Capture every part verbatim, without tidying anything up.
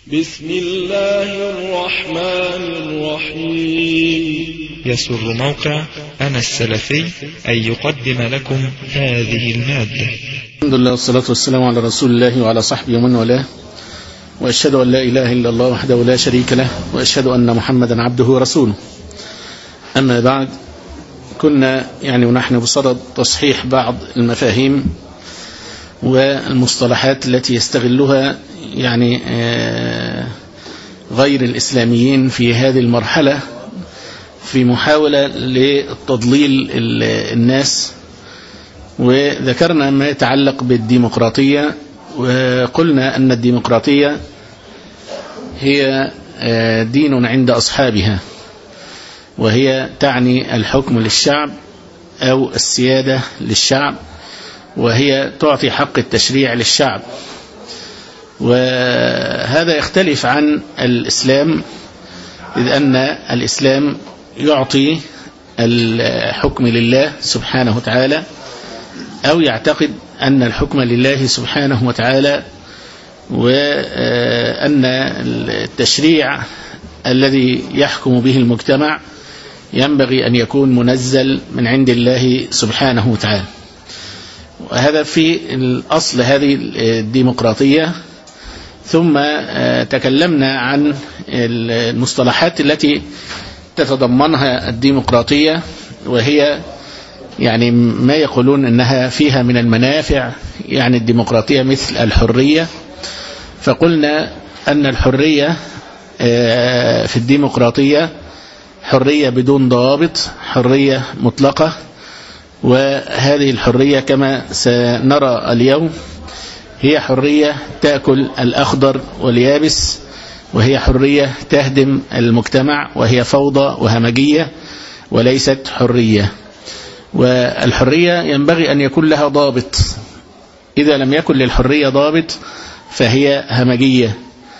بسم الله الرحمن الرحيم. يسر موقع أنا السلفي أن يقدم لكم هذه المادة. الحمد لله والصلاة والسلام على رسول الله وعلى صحبه ومن والاه، وأشهد أن لا إله إلا الله وحده لا شريك له، وأشهد أن محمدا عبده ورسوله. أما بعد، كنا يعني ونحن بصدد تصحيح بعض المفاهيم والمصطلحات التي يستغلها يعني غير الإسلاميين في هذه المرحلة في محاولة لتضليل الناس، وذكرنا ما يتعلق بالديمقراطية، وقلنا أن الديمقراطية هي دين عند أصحابها، وهي تعني الحكم للشعب أو السيادة للشعب، وهي تعطي حق التشريع للشعب. وهذا يختلف عن الإسلام، إذ أن الإسلام يعطي الحكم لله سبحانه وتعالى، أو يعتقد أن الحكم لله سبحانه وتعالى، وأن التشريع الذي يحكم به المجتمع ينبغي أن يكون منزل من عند الله سبحانه وتعالى. وهذا في الأصل هذه الديمقراطية. ثم تكلمنا عن المصطلحات التي تتضمنها الديمقراطية، وهي يعني ما يقولون أنها فيها من المنافع، يعني الديمقراطية مثل الحرية. فقلنا أن الحرية في الديمقراطية حرية بدون ضوابط، حرية مطلقة، وهذه الحرية كما سنرى اليوم هي حرية تأكل الأخضر واليابس، وهي حرية تهدم المجتمع، وهي فوضى وهمجية وليست حرية. والحرية ينبغي أن يكون لها ضابط، إذا لم يكن للحرية ضابط فهي همجية.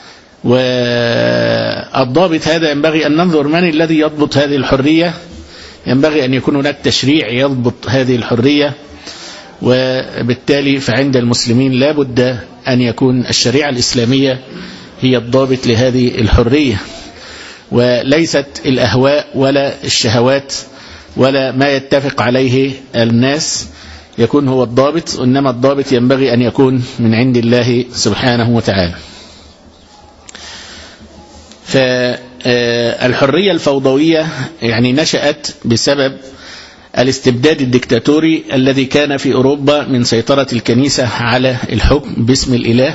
والضابط هذا ينبغي أن ننظر من الذي يضبط هذه الحرية. ينبغي أن يكون هناك تشريع يضبط هذه الحرية، وبالتالي فعند المسلمين لا بد أن يكون الشريعة الإسلامية هي الضابط لهذه الحرية، وليست الأهواء ولا الشهوات ولا ما يتفق عليه الناس يكون هو الضابط، إنما الضابط ينبغي أن يكون من عند الله سبحانه وتعالى. فالحرية الفوضوية يعني نشأت بسبب الاستبداد الدكتاتوري الذي كان في أوروبا من سيطرة الكنيسة على الحكم باسم الإله،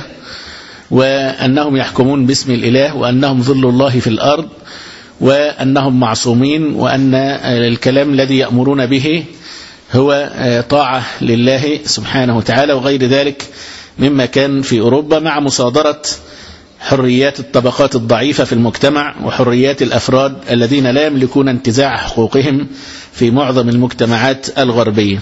وأنهم يحكمون باسم الإله، وأنهم ظل الله في الأرض، وأنهم معصومين، وأن الكلام الذي يأمرون به هو طاعة لله سبحانه وتعالى، وغير ذلك مما كان في أوروبا، مع مصادرة حريات الطبقات الضعيفة في المجتمع وحريات الأفراد الذين لا يملكون انتزاع حقوقهم في معظم المجتمعات الغربية.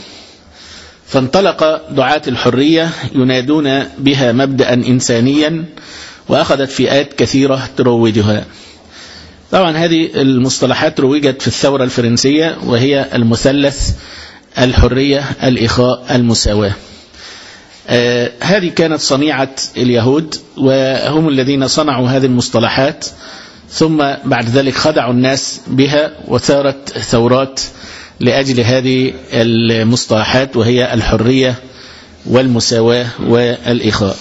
فانطلق دعاة الحرية ينادون بها مبدأ إنسانيا، وأخذت فئات كثيرة تروجها. طبعا هذه المصطلحات روجت في الثورة الفرنسية، وهي المثلث: الحرية، الإخاء، المساواة. آه هذه كانت صنيعة اليهود، وهم الذين صنعوا هذه المصطلحات، ثم بعد ذلك خدعوا الناس بها، وثارت ثورات لأجل هذه المصطلحات، وهي الحرية والمساواة والإخاء.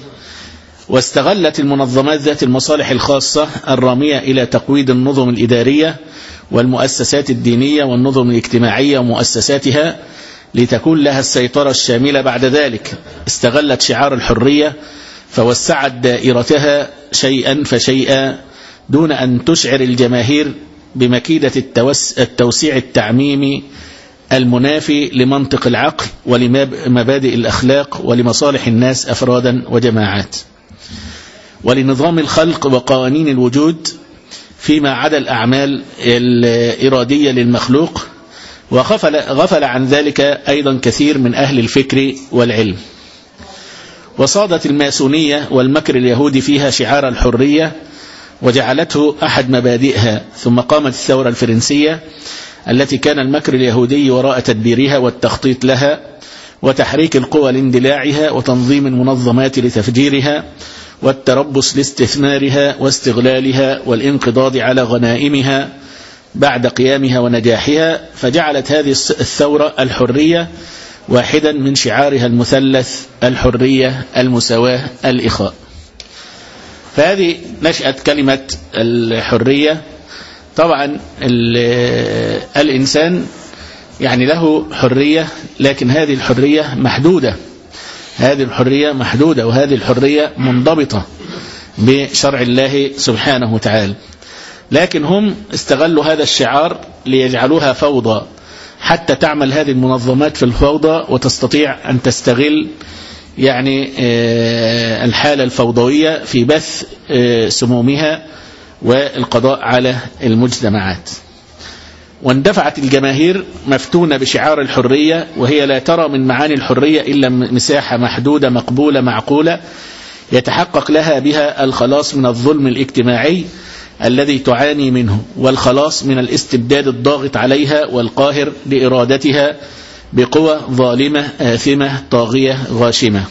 واستغلت المنظمات ذات المصالح الخاصة الرامية إلى تقويض النظم الإدارية والمؤسسات الدينية والنظم الاجتماعية ومؤسساتها لتكون لها السيطرة الشاملة بعد ذلك. استغلت شعار الحرية فوسعت دائرتها شيئا فشيئا، دون أن تشعر الجماهير بمكيدة التوسيع التعميمي المنافي لمنطق العقل ولمبادئ الأخلاق ولمصالح الناس أفرادا وجماعات، ولنظام الخلق وقوانين الوجود فيما عدا الأعمال الإرادية للمخلوق. وغفل غفل عن ذلك أيضا كثير من أهل الفكر والعلم. وصادت الماسونية والمكر اليهودي فيها شعار الحرية، وجعلته أحد مبادئها. ثم قامت الثورة الفرنسية التي كان المكر اليهودي وراء تدبيرها والتخطيط لها، وتحريك القوى لاندلاعها، وتنظيم المنظمات لتفجيرها، والتربص لاستثمارها واستغلالها والانقضاض على غنائمها بعد قيامها ونجاحها، فجعلت هذه الثورة الحرية واحدا من شعارها المثلث: الحرية، المساواة، الإخاء. فهذه نشأت كلمة الحرية. طبعا الإنسان يعني له حرية، لكن هذه الحرية محدودة، هذه الحرية محدودة وهذه الحرية منضبطة بشرع الله سبحانه وتعالى. لكن هم استغلوا هذا الشعار ليجعلوها فوضى، حتى تعمل هذه المنظمات في الفوضى وتستطيع أن تستغل يعني الحالة الفوضوية في بث سمومها والقضاء على المجتمعات. واندفعت الجماهير مفتونة بشعار الحرية، وهي لا ترى من معاني الحرية إلا مساحة محدودة مقبولة معقولة يتحقق لها بها الخلاص من الظلم الاجتماعي الذي تعاني منه، والخلاص من الاستبداد الضاغط عليها والقاهر لإرادتها بقوى ظالمة آثمة طاغية غاشمة.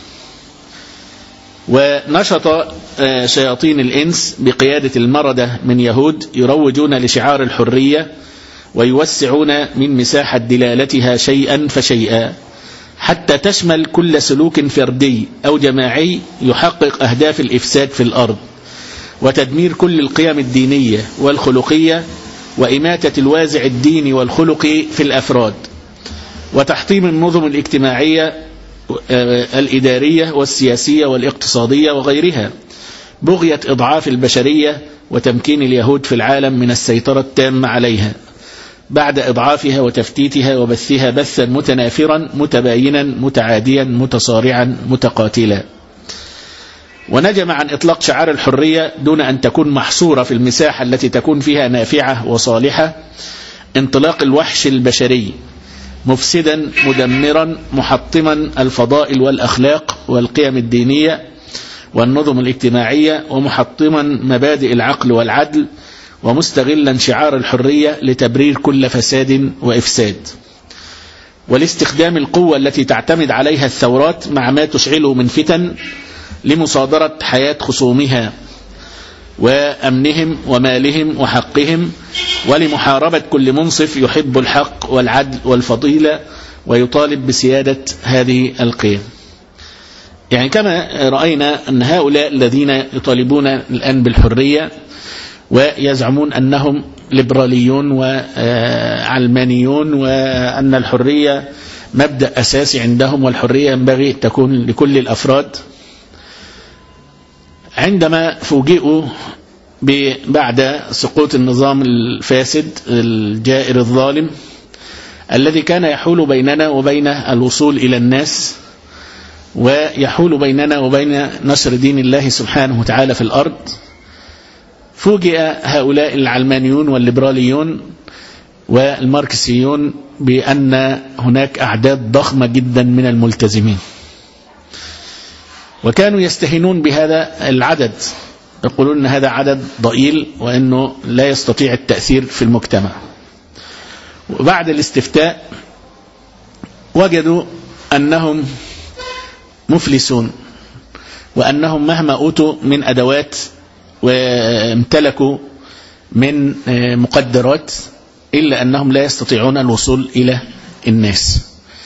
ونشط شياطين الإنس بقيادة المردة من يهود يروجون لشعار الحرية ويوسعون من مساحة دلالتها شيئا فشيئا، حتى تشمل كل سلوك فردي أو جماعي يحقق أهداف الإفساد في الأرض، وتدمير كل القيم الدينية والخلقية، وإماتة الوازع الديني والخلقي في الأفراد، وتحطيم النظم الاجتماعية الإدارية والسياسية والاقتصادية وغيرها، بغية إضعاف البشرية وتمكين اليهود في العالم من السيطرة التامة عليها بعد إضعافها وتفتيتها وبثها بثا متنافرا متباينا متعاديا متصارعا متقاتلا. ونجم عن إطلاق شعار الحرية دون أن تكون محصورة في المساحة التي تكون فيها نافعة وصالحة انطلاق الوحش البشري، مفسدا مدمرا محطما الفضائل والأخلاق والقيم الدينية والنظم الاجتماعية، ومحطما مبادئ العقل والعدل، ومستغلا شعار الحرية لتبرير كل فساد وإفساد، ولاستخدام القوة التي تعتمد عليها الثورات مع ما تشعله من فتن لمصادرة حياة خصومها وأمنهم ومالهم وحقهم، ولمحاربة كل منصف يحب الحق والعدل والفضيلة ويطالب بسيادة هذه القيم. يعني كما رأينا أن هؤلاء الذين يطالبون الآن بالحرية ويزعمون أنهم ليبراليون وعلمانيون، وأن الحرية مبدأ أساسي عندهم والحرية ينبغي تكون لكل الأفراد، عندما فوجئوا بعد سقوط النظام الفاسد الجائر الظالم الذي كان يحول بيننا وبين الوصول إلى الناس ويحول بيننا وبين نشر دين الله سبحانه وتعالى في الأرض، فوجئ هؤلاء العلمانيون والليبراليون والماركسيون بأن هناك أعداد ضخمة جدا من الملتزمين، وكانوا يستهينون بهذا العدد، يقولون أن هذا عدد ضئيل وأنه لا يستطيع التأثير في المجتمع. وبعد الاستفتاء وجدوا أنهم مفلسون، وأنهم مهما أوتوا من أدوات وامتلكوا من مقدرات إلا أنهم لا يستطيعون الوصول إلى الناس.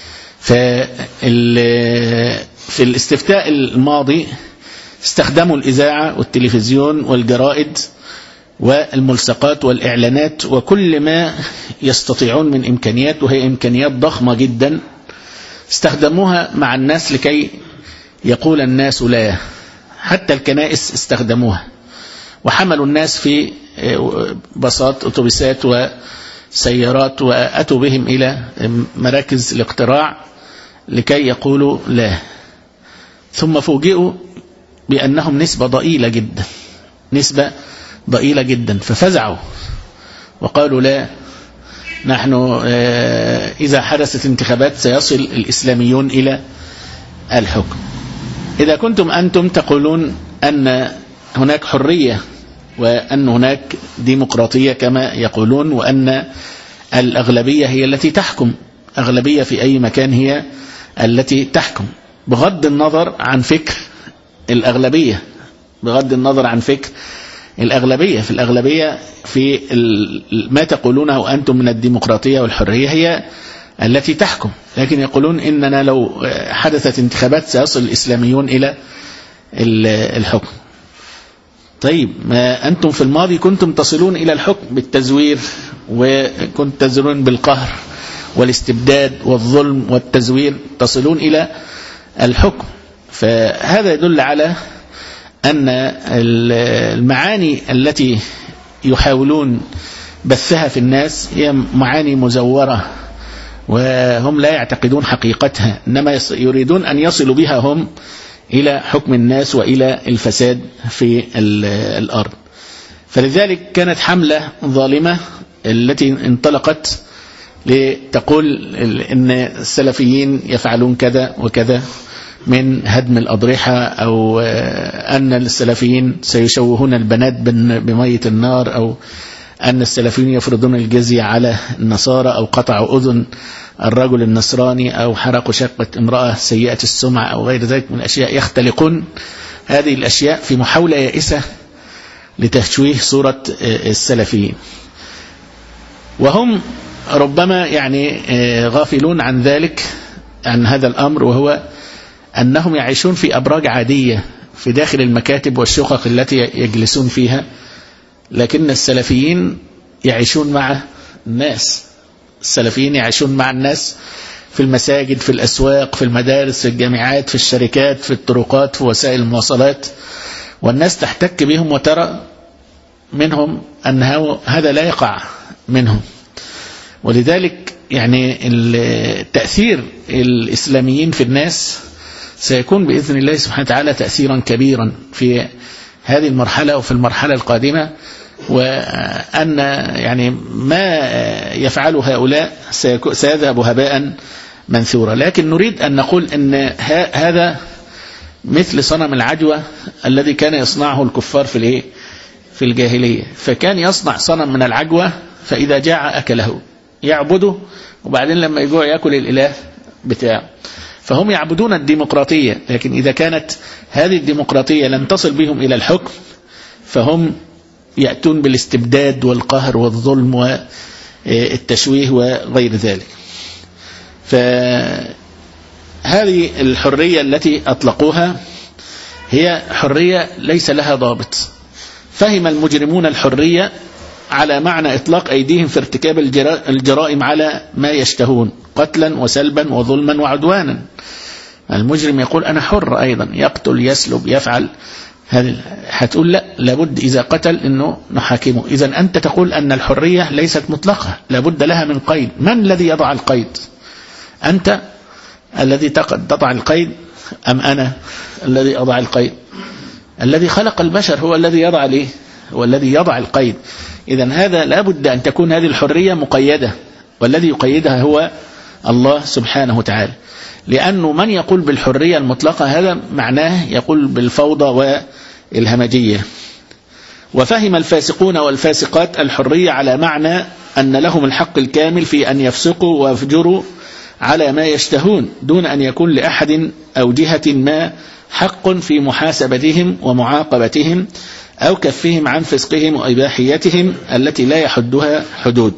في الاستفتاء الماضي استخدموا الإذاعة والتلفزيون والجرائد والملصقات والإعلانات وكل ما يستطيعون من إمكانيات، وهي إمكانيات ضخمة جدا، استخدموها مع الناس لكي يقول الناس لا. حتى الكنائس استخدموها، وحملوا الناس في باصات أتوبيسات وسيارات وأتوا بهم إلى مراكز الاقتراع لكي يقولوا لا. ثم فوجئوا بأنهم نسبة ضئيلة جدا، نسبة ضئيلة جدا، ففزعوا وقالوا لا، نحن إذا حدثت انتخابات سيصل الإسلاميون إلى الحكم. إذا كنتم أنتم تقولون أن هناك حرية وأن هناك ديمقراطية كما يقولون، وأن الأغلبية هي التي تحكم، أغلبية في أي مكان هي التي تحكم، بغض النظر عن فكر الأغلبية، بغض النظر عن فكر الأغلبية. في الأغلبية في ما تقولونه أنتم من الديمقراطية والحرية هي التي تحكم، لكن يقولون إننا لو حدثت انتخابات سيصل الإسلاميون إلى الحكم. طيب ما أنتم في الماضي كنتم تصلون إلى الحكم بالتزوير، وكنتم تزورون بالقهر والاستبداد والظلم والتزوير، تصلون إلى الحكم. فهذا يدل على أن المعاني التي يحاولون بثها في الناس هي معاني مزورة، وهم لا يعتقدون حقيقتها، إنما يريدون أن يصلوا بها هم إلى حكم الناس وإلى الفساد في الأرض. فلذلك كانت حملة ظالمة التي انطلقت لتقول إن السلفيين يفعلون كذا وكذا من هدم الأضرحة، أو أن السلفيين سيشوهون البنات بمية النار، أو أن السلفيين يفرضون الجزية على النصارى، أو قطعوا أذن الرجل النصراني، أو حرقوا شقة امرأة سيئة السمعة، أو غير ذلك من الأشياء. يختلقون هذه الأشياء في محاولة يائسة لتشويه صورة السلفيين، وهم ربما يعني غافلون عن ذلك، عن هذا الأمر، وهو أنهم يعيشون في أبراج عادية في داخل المكاتب والشقق التي يجلسون فيها، لكن السلفيين يعيشون مع الناس. السلفيين يعيشون مع الناس في المساجد، في الأسواق، في المدارس، في الجامعات، في الشركات، في الطرقات، في وسائل المواصلات، والناس تحتك بهم وترى منهم أن هذا لا يقع منهم. ولذلك يعني تأثير الإسلاميين في الناس سيكون بإذن الله سبحانه وتعالى تأثيرا كبيرا في هذه المرحلة وفي المرحلة القادمة، وأن يعني ما يفعل هؤلاء سيذهب هباء منثورا. لكن نريد أن نقول أن هذا مثل صنم العجوة الذي كان يصنعه الكفار في الايه في الجاهلية. فكان يصنع صنم من العجوة، فإذا جاع أكله، يعبده، وبعدين لما يجوع يأكل الإله بتاعه. فهم يعبدون الديمقراطية، لكن إذا كانت هذه الديمقراطية لن تصل بهم إلى الحكم فهم يأتون بالاستبداد والقهر والظلم والتشويه وغير ذلك. فهذه الحرية التي أطلقوها هي حرية ليس لها ضابط. فهم المجرمون الحرية على معنى إطلاق أيديهم في ارتكاب الجرائم على ما يشتهون، قتلا وسلبا وظلما وعدوانا. المجرم يقول أنا حر أيضا، يقتل، يسلب، يفعل. هتقول لا، لابد إذا قتل أنه نحاكمه. إذن أنت تقول أن الحرية ليست مطلقة، لابد لها من قيد. من الذي يضع القيد؟ أنت الذي تضع القيد أم أنا الذي أضع القيد؟ الذي خلق البشر هو الذي يضع ليه، هو الذي يضع القيد. إذن هذا لابد أن تكون هذه الحرية مقيدة، والذي يقيدها هو الله سبحانه وتعالى. لأنه من يقول بالحرية المطلقة هذا معناه يقول بالفوضى والهمجية. وفهم الفاسقون والفاسقات الحرية على معنى أن لهم الحق الكامل في أن يفسقوا ويفجروا على ما يشتهون، دون أن يكون لأحد أو جهة ما حق في محاسبتهم ومعاقبتهم أو كفهم عن فسقهم وإباحيتهم التي لا يحدها حدود.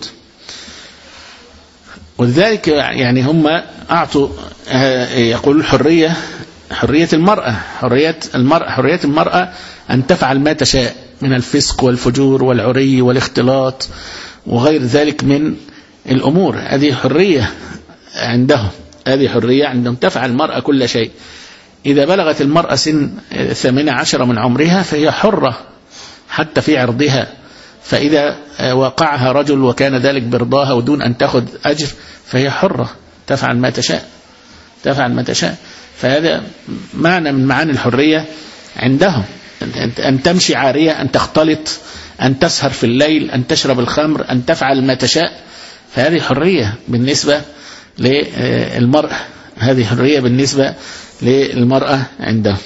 ولذلك يعني هم أعطوا يقول الحرية حرية المرأة حرية المرأة حرية المرأة أن تفعل ما تشاء من الفسق والفجور والعري والاختلاط وغير ذلك من الأمور. هذه حرية عندهم، هذه حرية عندهم، تفعل المرأة كل شيء. إذا بلغت المرأة سن ثمانية عشر من عمرها فهي حرة حتى في عرضها. فإذا وقعها رجل وكان ذلك برضاها ودون أن تأخذ أجر فهي حرة، تفعل ما تشاء تفعل ما تشاء. فهذا معنى من معاني الحرية عندهم، أن تمشي عارية، أن تختلط، أن تسهر في الليل، أن تشرب الخمر، أن تفعل ما تشاء. فهذه حرية بالنسبة للمرأة، هذه حرية بالنسبة للمرأة عندهم.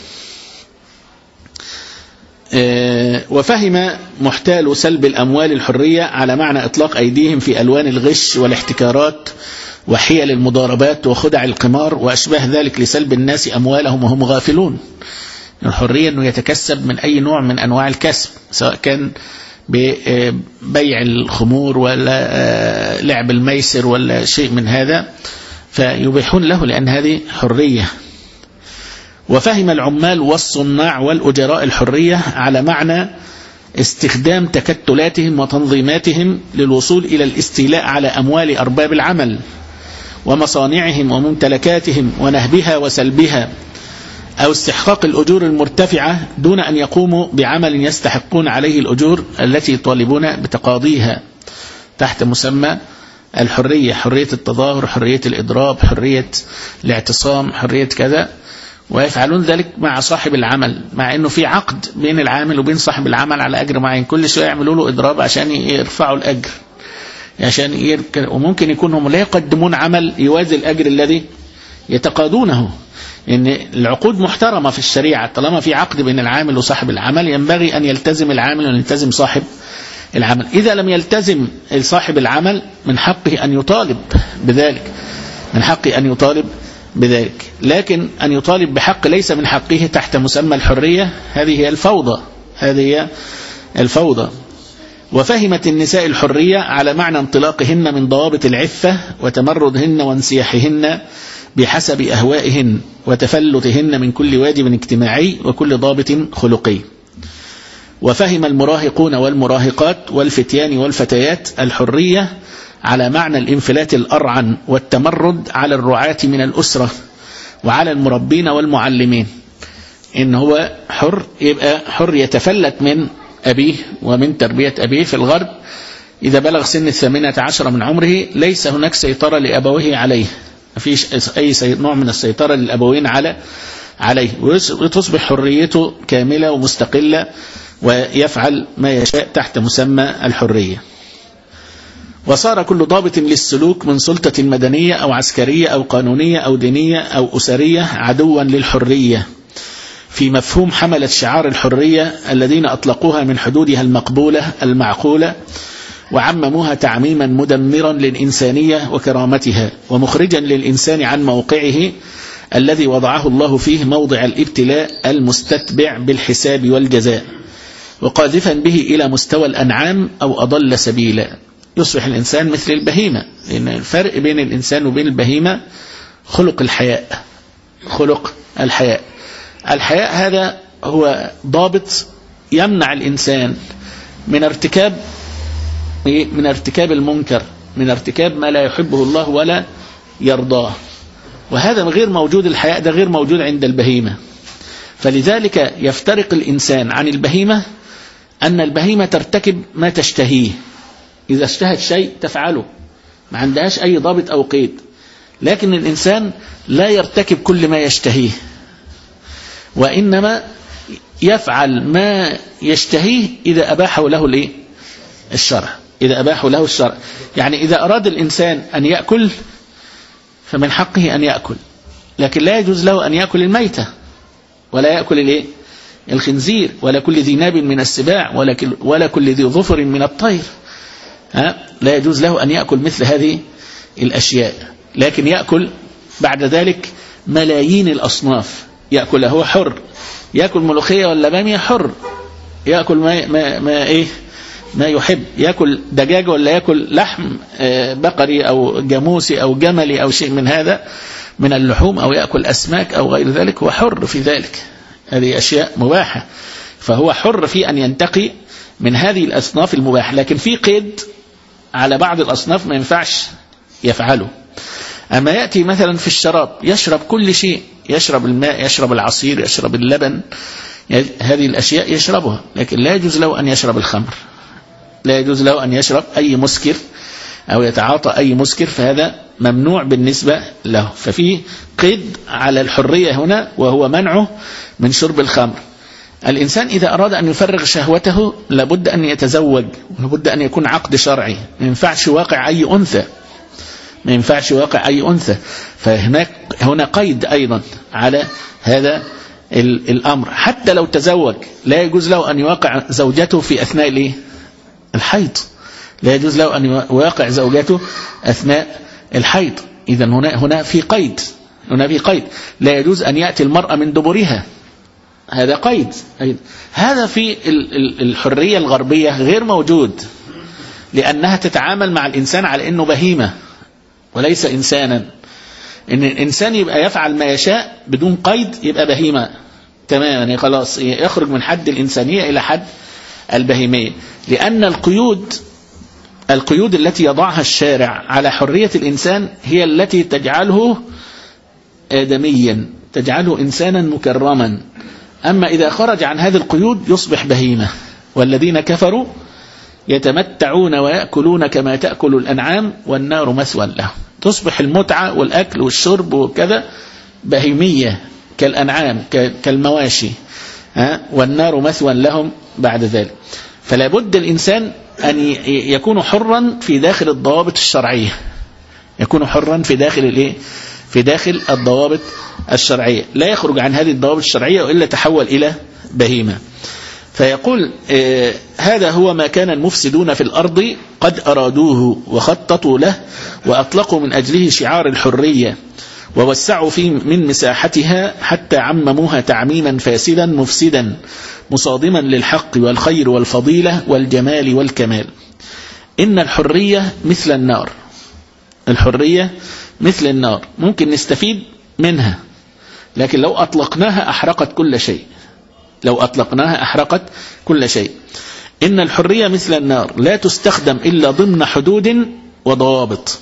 وفهم محتال سلب الأموال الحرية على معنى إطلاق أيديهم في ألوان الغش والاحتكارات وحيل المضاربات وخدع القمار وأشباه ذلك لسلب الناس أموالهم وهم غافلون. الحرية أنه يتكسب من أي نوع من أنواع الكسب، سواء كان ببيع الخمور ولا لعب الميسر ولا شيء من هذا، فيبيحون له لأن هذه حرية. وفهم العمال والصناع والأجراء الحرية على معنى استخدام تكتلاتهم وتنظيماتهم للوصول إلى الاستيلاء على أموال أرباب العمل ومصانعهم وممتلكاتهم ونهبها وسلبها، أو استحقاق الأجور المرتفعة دون أن يقوموا بعمل يستحقون عليه الأجور التي يطالبون بتقاضيها، تحت مسمى الحرية، حرية التظاهر، حرية الإضراب، حرية الاعتصام، حرية كذا. ويفعلون ذلك مع صاحب العمل، مع أنه في عقد بين العامل وبين صاحب العمل على أجر معين، كل شوية يعملوا له إضراب عشان يرفعوا الأجر، عشان يركن. وممكن يكون هم لا يقدمون عمل يوازي الأجر الذي يتقاضونه، إن العقود محترمة في الشريعة، طالما في عقد بين العامل وصاحب العمل ينبغي أن يلتزم العامل وأن يلتزم صاحب العمل. إذا لم يلتزم صاحب العمل من حقه أن يطالب بذلك، من حقه أن يطالب بذلك، لكن أن يطالب بحق ليس من حقه تحت مسمى الحرية، هذه هي الفوضى، هذه هي الفوضى. وفهمت النساء الحرية على معنى انطلاقهن من ضوابط العفة وتمردهن وانسياحهن بحسب أهوائهن وتفلتهن من كل واجب اجتماعي وكل ضابط خلقي. وفهم المراهقون والمراهقات والفتيان والفتيات الحرية على معنى الانفلات الأرعن والتمرد على الرعاة من الأسرة وعلى المربين والمعلمين، إن هو حر، يبقى حر يتفلت من أبيه ومن تربية أبيه. في الغرب إذا بلغ سن الثامنة عشر من عمره ليس هناك سيطرة لأبويه عليه، ما فيش أي نوع من السيطرة للأبوين على عليه، وتصبح حريته كاملة ومستقلة ويفعل ما يشاء تحت مسمى الحرية. وصار كل ضابط للسلوك من سلطة مدنية أو عسكرية أو قانونية أو دينية أو أسرية عدوا للحرية في مفهوم حملة شعار الحرية الذين أطلقوها من حدودها المقبولة المعقولة وعمموها تعميما مدمرا للإنسانية وكرامتها ومخرجا للإنسان عن موقعه الذي وضعه الله فيه موضع الابتلاء المستتبع بالحساب والجزاء، وقاذفا به إلى مستوى الأنعام أو أضل سبيلا، يصبح الإنسان مثل البهيمة. لأن الفرق بين الإنسان وبين البهيمة خلق الحياء، خلق الحياء. الحياء هذا هو ضابط يمنع الإنسان من ارتكاب من ارتكاب المنكر، من ارتكاب ما لا يحبه الله ولا يرضاه، وهذا غير موجود. الحياء ده غير موجود عند البهيمة. فلذلك يفترق الإنسان عن البهيمة أن البهيمة ترتكب ما تشتهيه، إذا اشتهت شيء تفعله، ما عندهاش أي ضابط أو قيد. لكن الإنسان لا يرتكب كل ما يشتهيه، وإنما يفعل ما يشتهيه إذا أباحه له الإيه؟ الشرع، إذا أباحه له الشرع. يعني إذا أراد الإنسان أن يأكل فمن حقه أن يأكل، لكن لا يجوز له أن يأكل الميتة، ولا يأكل الإيه؟ الخنزير، ولا كل ذي ناب من السباع، ولا, ولا كل ذي ظفر من الطير. ها؟ لا يجوز له أن يأكل مثل هذه الأشياء، لكن يأكل بعد ذلك ملايين الأصناف، يأكل هو حر، يأكل ملوخية ولا بامية حر، يأكل ما, ما, ما, إيه؟ ما يحب، يأكل دجاج ولا يأكل لحم بقري أو جاموسي أو جملي أو شيء من هذا من اللحوم، أو يأكل أسماك أو غير ذلك، هو حر في ذلك، هذه أشياء مباحة، فهو حر في أن ينتقي من هذه الأصناف المباحة. لكن في قيد على بعض الأصناف ما ينفعش يفعله. أما يأتي مثلا في الشراب يشرب كل شيء، يشرب الماء، يشرب العصير، يشرب اللبن، هذه الأشياء يشربها، لكن لا يجوز له أن يشرب الخمر، لا يجوز له أن يشرب أي مسكر أو يتعاطى أي مسكر، فهذا ممنوع بالنسبة له. ففي قيد على الحرية هنا وهو منعه من شرب الخمر. الإنسان إذا أراد أن يفرغ شهوته لابد أن يتزوج، لابد أن يكون عقد شرعي، ما ينفعش واقع أي أنثى، ما ينفعش واقع أي أنثى. فهناك هنا قيد أيضا على هذا الأمر. حتى لو تزوج لا يجوز له أن يواقع زوجته في أثناء الحيض، لا يجوز له أن يواقع زوجته أثناء الحيض. إذن هنا هنا في قيد، هنا في قيد، لا يجوز أن يأتي المرأة من دبرها، هذا قيد. هذا في الحرية الغربية غير موجود، لأنها تتعامل مع الإنسان على أنه بهيمة وليس إنسانا. إن الإنسان يبقى يفعل ما يشاء بدون قيد يبقى بهيمة تماما، يعني خلاص يخرج من حد الإنسانية إلى حد البهيمية. لأن القيود القيود التي يضعها الشارع على حرية الإنسان هي التي تجعله آدميا، تجعله إنسانا مكرما. أما إذا خرج عن هذه القيود يصبح بهيمة. والذين كفروا يتمتعون ويأكلون كما تأكل الأنعام والنار مثوى لهم. تصبح المتعة والأكل والشرب وكذا بهيمية كالأنعام كالمواشي، والنار مثوى لهم بعد ذلك. فلا بد الإنسان أن يكون حرا في داخل الضوابط الشرعية، يكون حرا في داخل الإيه؟ في داخل الضوابط الشرعية، لا يخرج عن هذه الضوابط الشرعية وإلا تحول إلى بهيمة. فيقول آه هذا هو ما كان المفسدون في الأرض قد أرادوه وخططوا له وأطلقوا من أجله شعار الحرية ووسعوا في من مساحتها حتى عمموها تعميما فاسدا مفسدا مصادما للحق والخير والفضيلة والجمال والكمال. إن الحرية مثل النار، الحرية مثل النار ممكن نستفيد منها، لكن لو أطلقناها أحرقت كل شيء، لو أطلقناها أحرقت كل شيء. إن الحرية مثل النار لا تستخدم إلا ضمن حدود وضوابط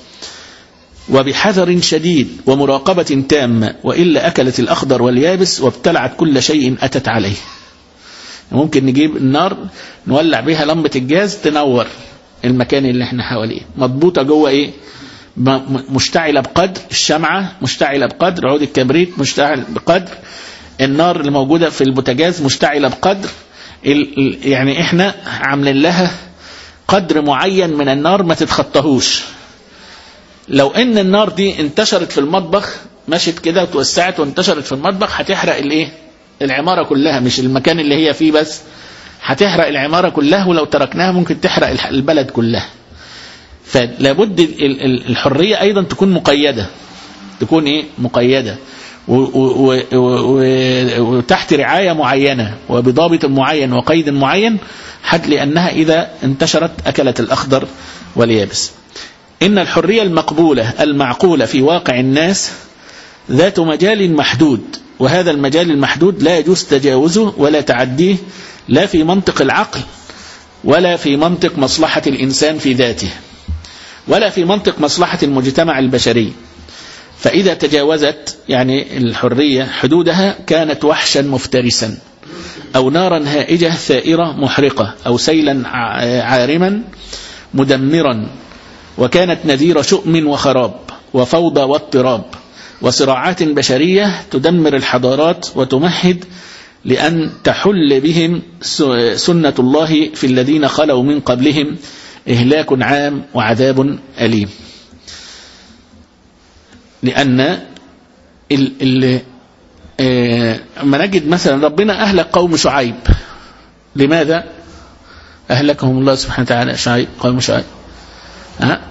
وبحذر شديد ومراقبة تامة، وإلا أكلت الأخضر واليابس وابتلعت كل شيء أتت عليه. ممكن نجيب النار نولع بها لمبة الجاز تنور المكان اللي احنا حواليه، مضبوطة جوه ايه؟ مشتعلة بقدر الشمعة، مشتعلة بقدر عود الكبريت، مشتعل بقدر النار اللي موجودة في البوتاجاز، مشتعلة بقدر يعني احنا عاملين لها قدر معين من النار ما تتخطهوش. لو ان النار دي انتشرت في المطبخ، مشت كده وتوسعت وانتشرت في المطبخ، هتحرق الايه؟ العمارة كلها، مش المكان اللي هي فيه بس، هتحرق العمارة كلها، ولو تركناها ممكن تحرق البلد كلها. فلابد الحرية أيضا تكون مقيدة، تكون إيه؟ مقيدة وتحت رعاية معينة وبضابط معين وقيد معين، حتى لأنها إذا انتشرت أكلت الأخضر واليابس. إن الحرية المقبولة المعقولة في واقع الناس ذات مجال محدود، وهذا المجال المحدود لا يجوز تجاوزه ولا تعديه، لا في منطق العقل ولا في منطق مصلحة الإنسان في ذاته ولا في منطق مصلحة المجتمع البشري. فإذا تجاوزت يعني الحرية حدودها كانت وحشا مفترسا أو نارا هائجة ثائرة محرقة أو سيلا عارما مدمرا، وكانت نذير شؤم وخراب وفوضى واضطراب وصراعات بشرية تدمر الحضارات وتمهد لأن تحل بهم سنة الله في الذين خلوا من قبلهم إهلاك عام وعذاب أليم. لأن ال ال اه ما نجد مثلا ربنا أهلك قوم شعيب، لماذا أهلكهم الله سبحانه وتعالى شعيب قوم شعيب؟ أه؟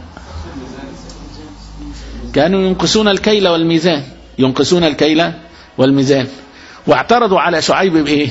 كانوا ينقصون الكيل والميزان، ينقصون الكيل والميزان، واعترضوا على شعيب بإيه؟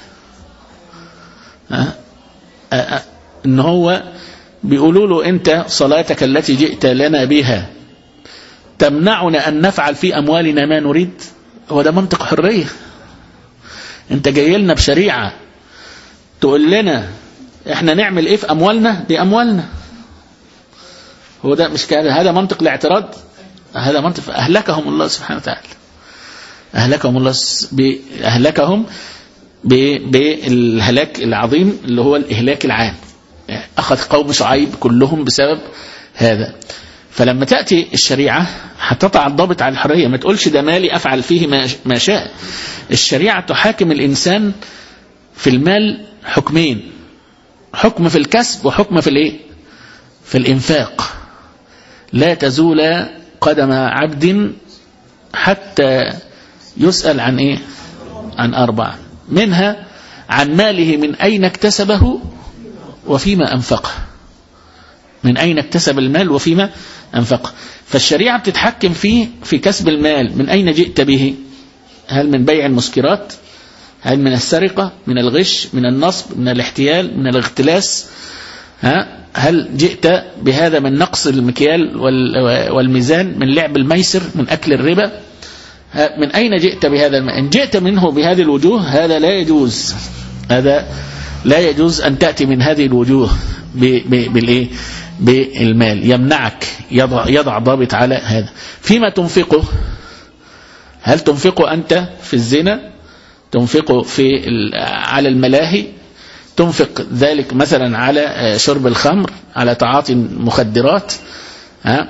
أه؟ أه؟ إن هو بيقولوا له أنت صلاتك التي جئت لنا بها تمنعنا أن نفعل في أموالنا ما نريد. هو ده منطق حرية؟ أنت جاي لنا بشريعة تقول لنا إحنا نعمل إيه في أموالنا؟ دي أموالنا. هو ده مش كده؟ هذا منطق الاعتراض؟ هذا منطق. أهلكهم الله سبحانه وتعالى، أهلكهم الله ب... أهلكهم ب... بالهلاك العظيم اللي هو الإهلاك العام. أخذ قوم شعيب كلهم بسبب هذا. فلما تأتي الشريعة هتضع الضابط على الحرية، ما تقولش ده مالي أفعل فيه ما... ما شاء. الشريعة تحاكم الإنسان في المال حكمين، حكم في الكسب وحكم في الإيه؟ في الإنفاق. لا تزول قدم عبد حتى يسأل عن إيه؟ عن أربعة، منها عن ماله من أين اكتسبه وفيما أنفقه، من أين اكتسب المال وفيما أنفقه. فالشريعة بتتحكم فيه في كسب المال، من أين جئت به؟ هل من بيع المسكرات؟ هل من السرقة، من الغش، من النصب، من الاحتيال، من الاختلاس؟ ها؟ هل جئت بهذا من نقص المكيال والميزان، من لعب الميسر، من أكل الربا؟ من أين جئت بهذا؟ إن جئت منه بهذه الوجوه هذا لا يجوز، هذا لا يجوز أن تأتي من هذه الوجوه بالإيه؟ بالمال. يمنعك، يضع, يضع ضابط على هذا. فيما تنفقه، هل تنفقه أنت في الزنا، تنفقه في على الملاهي، تنفق ذلك مثلا على شرب الخمر، على تعاطي مخدرات؟ ها؟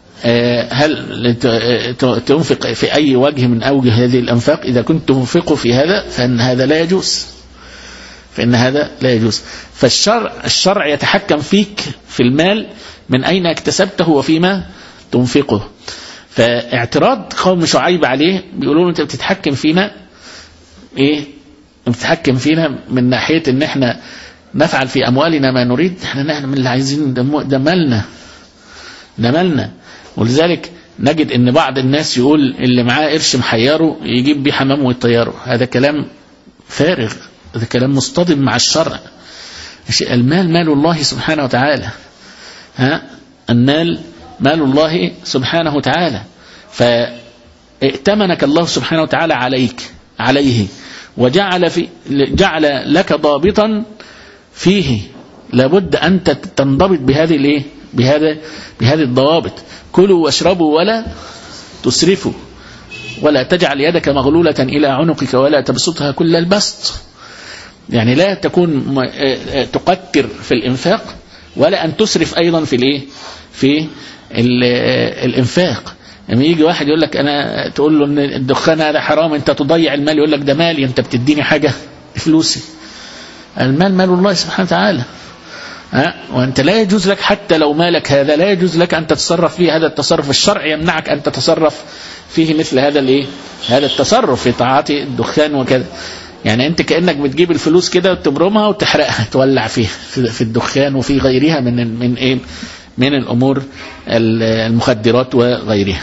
هل تنفق في أي وجه من أوجه هذه الأنفاق؟ إذا كنت تنفقه في هذا فإن هذا لا يجوز، فإن هذا لا يجوز. فالشرع الشرع يتحكم فيك في المال، من أين اكتسبته وفيما تنفقه. فاعتراض قوم شعيب عليه، بيقولوا له أنت بتتحكم فينا إيه؟ بتتحكم فينا من ناحية إن إحنا نفعل في أموالنا ما نريد، إحنا نحن من اللي عايزين ده مالنا، ده مالنا. ولذلك نجد إن بعض الناس يقول اللي معاه قرش محيره يجيب بيه حمام ويطيره. هذا كلام فارغ، هذا كلام مصطدم مع الشرع. المال مال الله سبحانه وتعالى، ها؟ المال مال الله سبحانه وتعالى، فائتمنك الله سبحانه وتعالى عليك عليه، وجعل في جعل لك ضابطا فيه، لابد أن تنضبط بهذه الايه بهذا بهذه الضوابط. كلوا واشربوا ولا تسرفوا، ولا تجعل يدك مغلولة إلى عنقك ولا تبسطها كل البسط. يعني لا تكون تقتر في الإنفاق، ولا أن تسرف أيضا في الايه في الإنفاق. لما يجي واحد يقول لك أنا، تقول له إن الدخان هذا حرام، أنت تضيع المال، يقول لك ده مالي، أنت بتديني حاجة فلوسي. المال مال الله سبحانه وتعالى، ها؟ وأنت لا يجوز لك حتى لو مالك هذا لا يجوز لك أن تتصرف فيه هذا التصرف. الشرع يمنعك أن تتصرف فيه مثل هذا الايه هذا التصرف في تعاطي الدخان وكذا. يعني أنت كأنك بتجيب الفلوس كده وتبرمها وتحرقها، تولع فيها في الدخان وفي غيرها من من إيه من الأمور المخدرات وغيرها.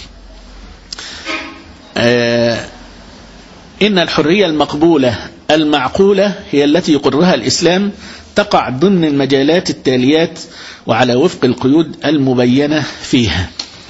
آه إن الحرية المقبولة المعقولة هي التي يقرها الإسلام، تقع ضمن المجالات التاليات وعلى وفق القيود المبينة فيها.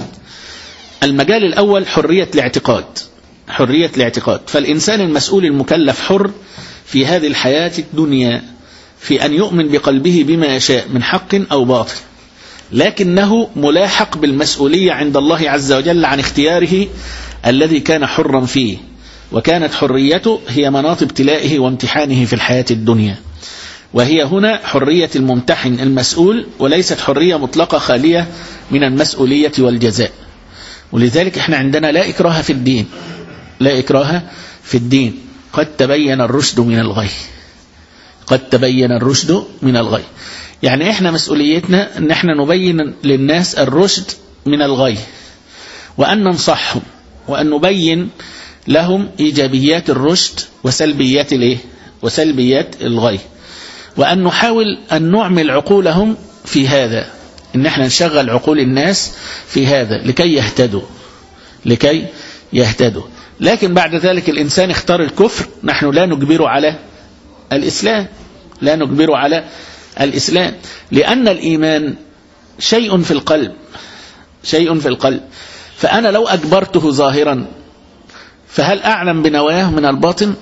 المجال الأول حرية الاعتقاد. حرية الاعتقاد، فالإنسان المسؤول المكلف حر في هذه الحياة الدنيا في أن يؤمن بقلبه بما يشاء من حق أو باطل، لكنه ملاحق بالمسؤولية عند الله عز وجل عن اختياره الذي كان حرا فيه، وكانت حريته هي مناط ابتلائه وامتحانه في الحياة الدنيا، وهي هنا حرية الممتحن المسؤول، وليست حرية مطلقة خالية من المسؤولية والجزاء. ولذلك احنا عندنا لا إكراه في الدين، لا إكراه في الدين، قد تبين الرشد من الغي، قد تبين الرشد من الغي. يعني احنا مسؤوليتنا ان احنا نبين للناس الرشد من الغي، وأن ننصحهم، وأن نبين لهم إيجابيات الرشد وسلبيات الايه وسلبيات الغي، وأن نحاول أن نعمل عقولهم في هذا، إن احنا نشغل عقول الناس في هذا لكي يهتدوا لكي يهتدوا. لكن بعد ذلك الإنسان اختار الكفر، نحن لا نجبره على الإسلام، لا نجبره على الإسلام، لأن الإيمان شيء في القلب، شيء في القلب. فأنا لو أجبرته ظاهرا فهل أعلم بنواه من الباطن؟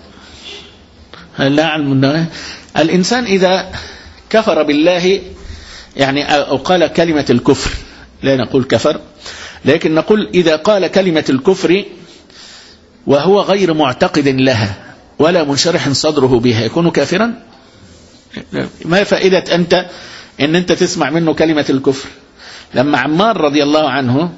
هل لا أعلم بنواه؟ الإنسان إذا كفر بالله، يعني أو قال كلمة الكفر، لا نقول كفر، لكن نقول إذا قال كلمة الكفر وهو غير معتقد لها ولا منشرح صدره بها، يكون كافرا؟ ما فائدة أنت إن أنت تسمع منه كلمة الكفر؟ لما عمار رضي الله عنه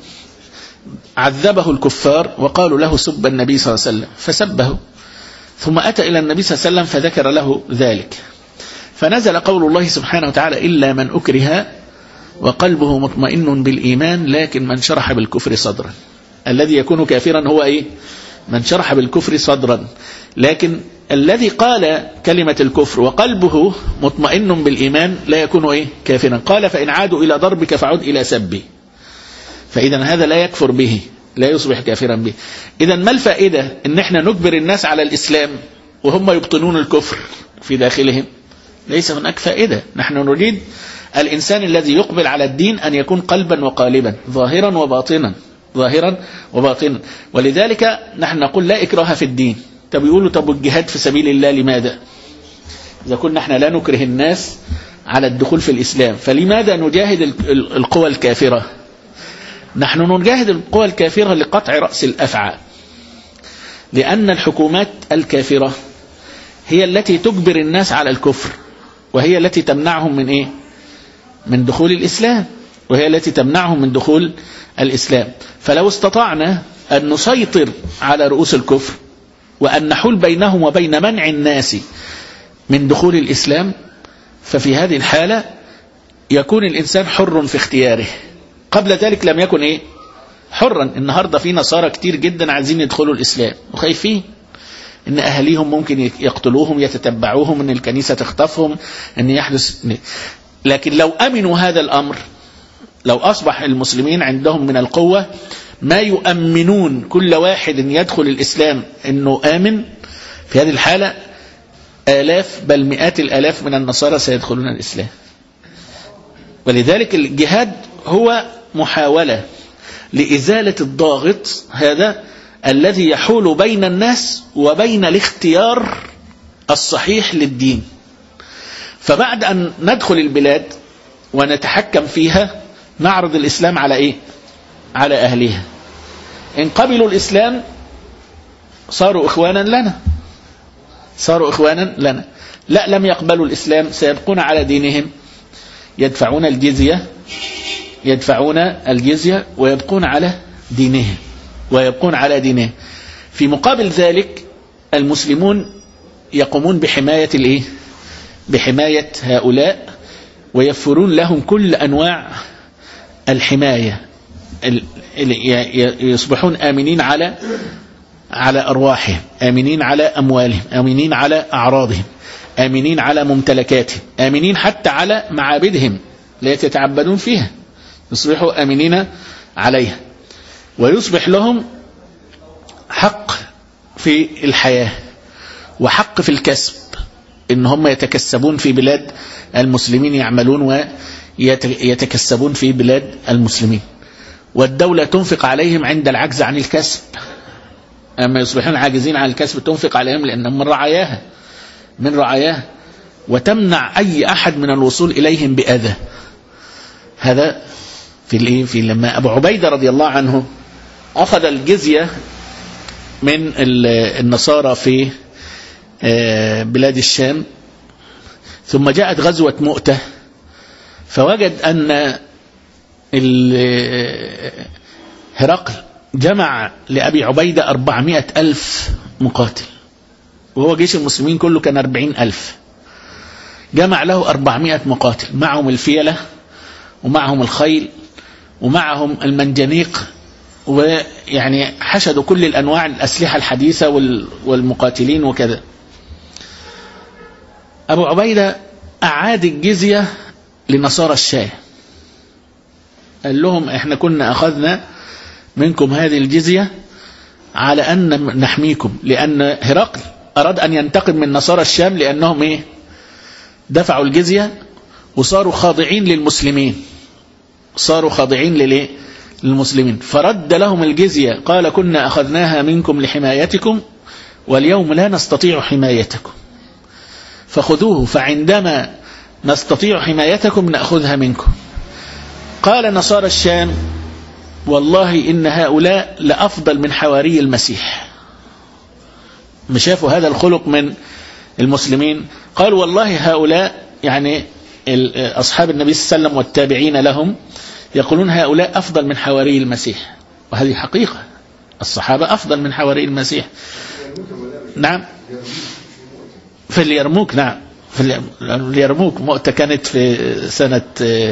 عذبه الكفار وقالوا له سب النبي صلى الله عليه وسلم فسبه، ثم أتى إلى النبي صلى الله عليه وسلم فذكر له ذلك، فنزل قول الله سبحانه وتعالى إلا من أكره وقلبه مطمئن بالإيمان لكن من شرح بالكفر صدرا. الذي يكون كافرا هو إيه؟ من شرح بالكفر صدرا. لكن الذي قال كلمة الكفر وقلبه مطمئن بالإيمان لا يكون إيه؟ كافرا. قال فإن عادوا إلى ضربك فعد إلى سبي، فإذا هذا لا يكفر به، لا يصبح كافرا به. إذا ما الفائدة إن احنا نجبر الناس على الإسلام وهم يبطنون الكفر في داخلهم، ليس هناك فائدة. نحن نريد الإنسان الذي يقبل على الدين أن يكون قلبا وقالبا، ظاهرا وباطنا، ظاهرا وباطنا. ولذلك نحن نقول لا إكراه في الدين. طب يقولوا طب الجهاد في سبيل الله لماذا؟ إذا كنا نحن لا نكره الناس على الدخول في الإسلام، فلماذا نجاهد القوى الكافرة؟ نحن نجاهد القوى الكافرة لقطع رأس الأفعى، لأن الحكومات الكافرة هي التي تجبر الناس على الكفر، وهي التي تمنعهم من إيه؟ من دخول الإسلام، وهي التي تمنعهم من دخول الإسلام. فلو استطعنا أن نسيطر على رؤوس الكفر وأن نحول بينهم وبين منع الناس من دخول الإسلام، ففي هذه الحالة يكون الإنسان حر في اختياره. قبل ذلك لم يكن إيه؟ حرا. النهاردة في نصارى كتير جدا عايزين يدخلوا الإسلام وخايفين إن أهليهم ممكن يقتلوهم، يتتبعوهم، إن الكنيسة تخطفهم، إن يحدث. لكن لو أمنوا هذا الأمر، لو أصبح المسلمين عندهم من القوة ما يؤمنون كل واحد يدخل الإسلام إنه آمن، في هذه الحالة آلاف بل مئات الآلاف من النصارى سيدخلون الإسلام. ولذلك الجهاد هو محاولة لإزالة الضاغط هذا الذي يحول بين الناس وبين الاختيار الصحيح للدين. فبعد أن ندخل البلاد ونتحكم فيها نعرض الإسلام على إيه؟ على أهلها. إن قبلوا الإسلام صاروا إخوانا لنا، صاروا إخوانا لنا. لا، لم يقبلوا الإسلام سيبقون على دينهم، يدفعون الجزية يدفعون الجزية ويبقون على دينهم ويبقون على دينهم. في مقابل ذلك المسلمون يقومون بحماية الإيه؟ بحماية هؤلاء، ويفرون لهم كل أنواع الحماية، يصبحون آمنين على على أرواحهم، آمنين على أموالهم، آمنين على أعراضهم، آمنين على ممتلكاتهم، آمنين حتى على معابدهم التي يتعبدون فيها، يصبحوا آمنين عليها. ويصبح لهم حق في الحياة وحق في الكسب، إن هم يتكسبون في بلاد المسلمين، يعملون ويتكسبون في بلاد المسلمين، والدولة تنفق عليهم عند العجز عن الكسب. أما يصبحون عاجزين عن الكسب تنفق عليهم لأنهم من رعاياها من رعاياها وتمنع أي أحد من الوصول إليهم بأذى. هذا في الإيه؟ في لما أبو عبيدة رضي الله عنه أخذ الجزية من النصارى في بلاد الشام، ثم جاءت غزوة مؤتة، فوجد أن هرقل جمع لأبي عبيدة أربعمائة ألف مقاتل، وهو جيش المسلمين كله كان أربعين ألف. جمع له أربعمائة مقاتل، معهم الفيلة ومعهم الخيل ومعهم المنجنيق، ويعني حشدوا كل الأنواع الأسلحة الحديثة والمقاتلين وكذا. أبو عبيدة أعاد الجزية لنصارى الشام، قال لهم احنا كنا أخذنا منكم هذه الجزية على أن نحميكم، لأن هرقل أراد أن ينتقم من نصارى الشام لأنهم إيه؟ دفعوا الجزية وصاروا خاضعين للمسلمين، صاروا خاضعين لليه؟ للمسلمين، فرد لهم الجزية، قال كنا أخذناها منكم لحمايتكم واليوم لا نستطيع حمايتكم فخذوه، فعندما نستطيع حمايتكم نأخذها منكم. قال نصارى الشام والله إن هؤلاء لأفضل من حواري المسيح. ما شافوا هذا الخلق من المسلمين، قالوا والله هؤلاء يعني أصحاب النبي صلى الله عليه وسلم والتابعين لهم يقولون هؤلاء أفضل من حواري المسيح، وهذه حقيقة، الصحابة أفضل من حواري المسيح. نعم في اليرموك، نعم في اليرموك. مؤتة كانت في سنة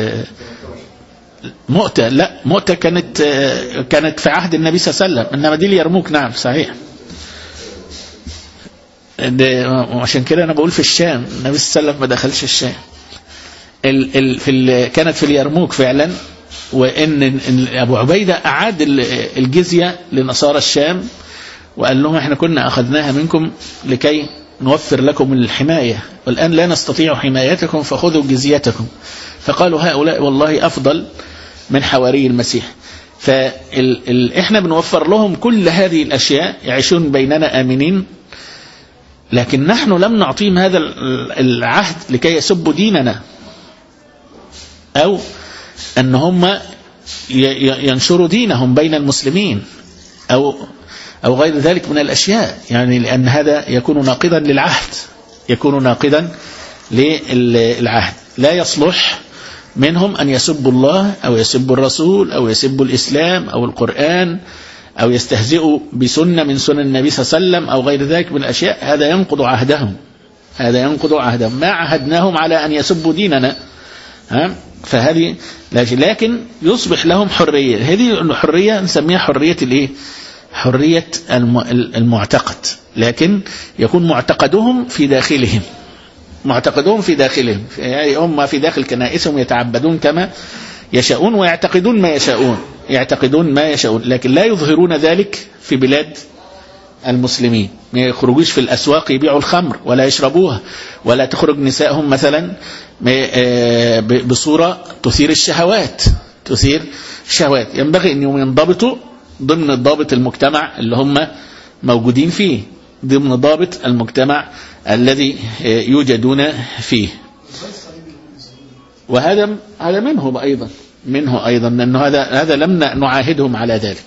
مؤتة لا مؤتة كانت كانت في عهد النبي صلى الله عليه وسلم، إنما دي اليرموك. نعم صحيح، عشان كده أنا بقول في الشام، النبي صلى الله عليه وسلم ما دخلش الشام. ال ال في ال كانت في اليرموك فعلا. وإن أبو عبيدة أعاد الجزية لنصارى الشام وقال لهم احنا كنا أخذناها منكم لكي نوفر لكم الحماية، والآن لا نستطيع حمايتكم فخذوا جزيتكم. فقالوا هؤلاء والله أفضل من حواري المسيح. فإحنا بنوفر لهم كل هذه الأشياء، يعيشون بيننا آمنين، لكن نحن لم نعطيهم هذا العهد لكي يسبوا ديننا، أو أن هم ينشروا دينهم بين المسلمين، أو أو غير ذلك من الأشياء، يعني لأن هذا يكون ناقضا للعهد، يكون ناقضا للعهد. لا يصلح منهم أن يسبوا الله أو يسبوا الرسول أو يسبوا الإسلام أو القرآن أو يستهزئوا بسنة من سنن النبي صلى الله عليه وسلم أو غير ذلك من الأشياء. هذا ينقض عهدهم، هذا ينقض عهدهم. ما عهدناهم على أن يسبوا ديننا، ها؟ فهذه لكن يصبح لهم حرية. هذه الحرية نسميها حرية الايه؟ حرية المعتقد، لكن يكون معتقدهم في داخلهم، معتقدهم في داخلهم، يعني هم في داخل كنائسهم يتعبدون كما يشاءون ويعتقدون ما يشاءون، يعتقدون ما يشاءون، لكن لا يظهرون ذلك في بلاد المسلمين. ما يخرجوش في الأسواق يبيعوا الخمر ولا يشربوها، ولا تخرج نسائهم مثلا بصورة تثير الشهوات، تثير الشهوات. ينبغي أن ينضبطوا ضمن ضابط المجتمع اللي هم موجودين فيه، ضمن ضابط المجتمع الذي يوجدون فيه. وهذا هذا منه أيضا، منه أيضا لأنه هذا هذا لم نعاهدهم على ذلك.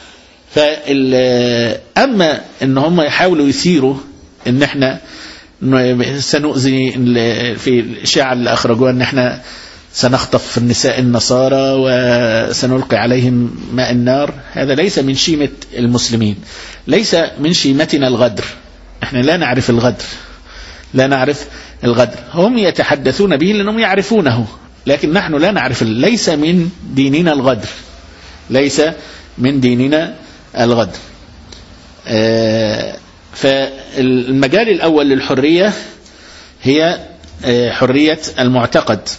فأما إن هم يحاولوا يثيروا إن إحنا سنؤذي في الإشاعة اللي أخرجوها إن إحنا سنخطف النساء النصارى وسنلقي عليهم ماء النار، هذا ليس من شيمة المسلمين، ليس من شيمتنا الغدر. إحنا لا نعرف الغدر، لا نعرف الغدر. هم يتحدثون به لأنهم يعرفونه، لكن نحن لا نعرف. ليس من ديننا الغدر، ليس من ديننا الغدر. فالمجال الأول للحرية هي حرية المعتقد،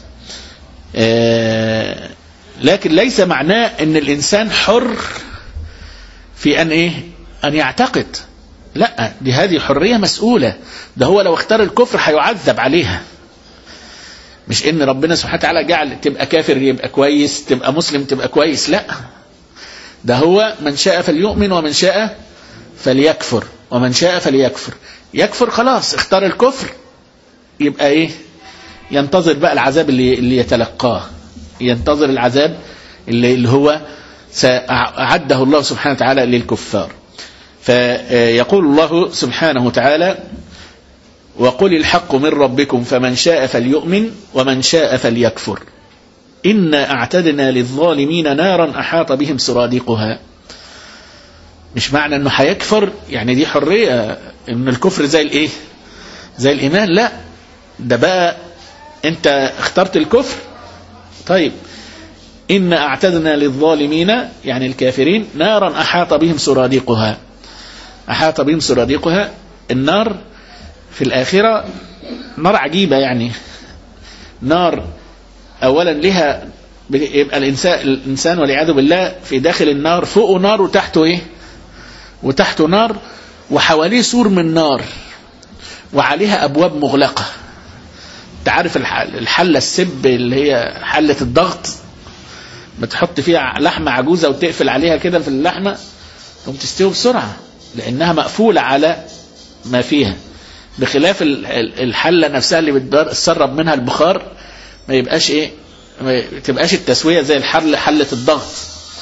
لكن ليس معناه أن الإنسان حر في أن إيه؟ أن يعتقد. لا، دي هذه حرية مسؤولة. ده هو لو اختار الكفر هيعذب عليها، مش ان ربنا سبحانه وتعالى جعل تبقى كافر يبقى كويس، تبقى مسلم تبقى كويس. لا، ده هو من شاء فليؤمن ومن شاء فليكفر، ومن شاء فليكفر. يكفر خلاص، اختار الكفر، يبقى ايه؟ ينتظر بقى العذاب اللي, اللي يتلقاه، ينتظر العذاب اللي, اللي هو سأعده الله سبحانه وتعالى للكفار. فيقول الله سبحانه وتعالى: وقل الحق من ربكم فمن شاء فليؤمن ومن شاء فليكفر إنا أعتدنا للظالمين نارا أحاط بهم سرادقها. مش معنى أنه هيكفر يعني دي حرية ان الكفر زي الايه؟ زي الإيمان. لا، ده بقى انت اخترت الكفر، طيب إنا أعتدنا للظالمين يعني الكافرين نارا أحاط بهم سرادقها. أحاط بهم سرادقها، النار في الآخرة نار عجيبة، يعني نار أولا لها يبقى الإنسان, الإنسان والعياذ بالله في داخل النار، فوقه نار وتحته إيه؟ وتحته نار، وحواليه سور من نار، وعليها أبواب مغلقة. تعرف الحلة السب اللي هي حلة الضغط، بتحط فيها لحمة عجوزة وتقفل عليها كده في اللحمة ثم تستوي بسرعة لأنها مقفولة على ما فيها، بخلاف الحلة نفسها اللي بتسرب منها البخار ما يبقاش ايه، ما تبقاش التسوية زي الحل حلة الضغط.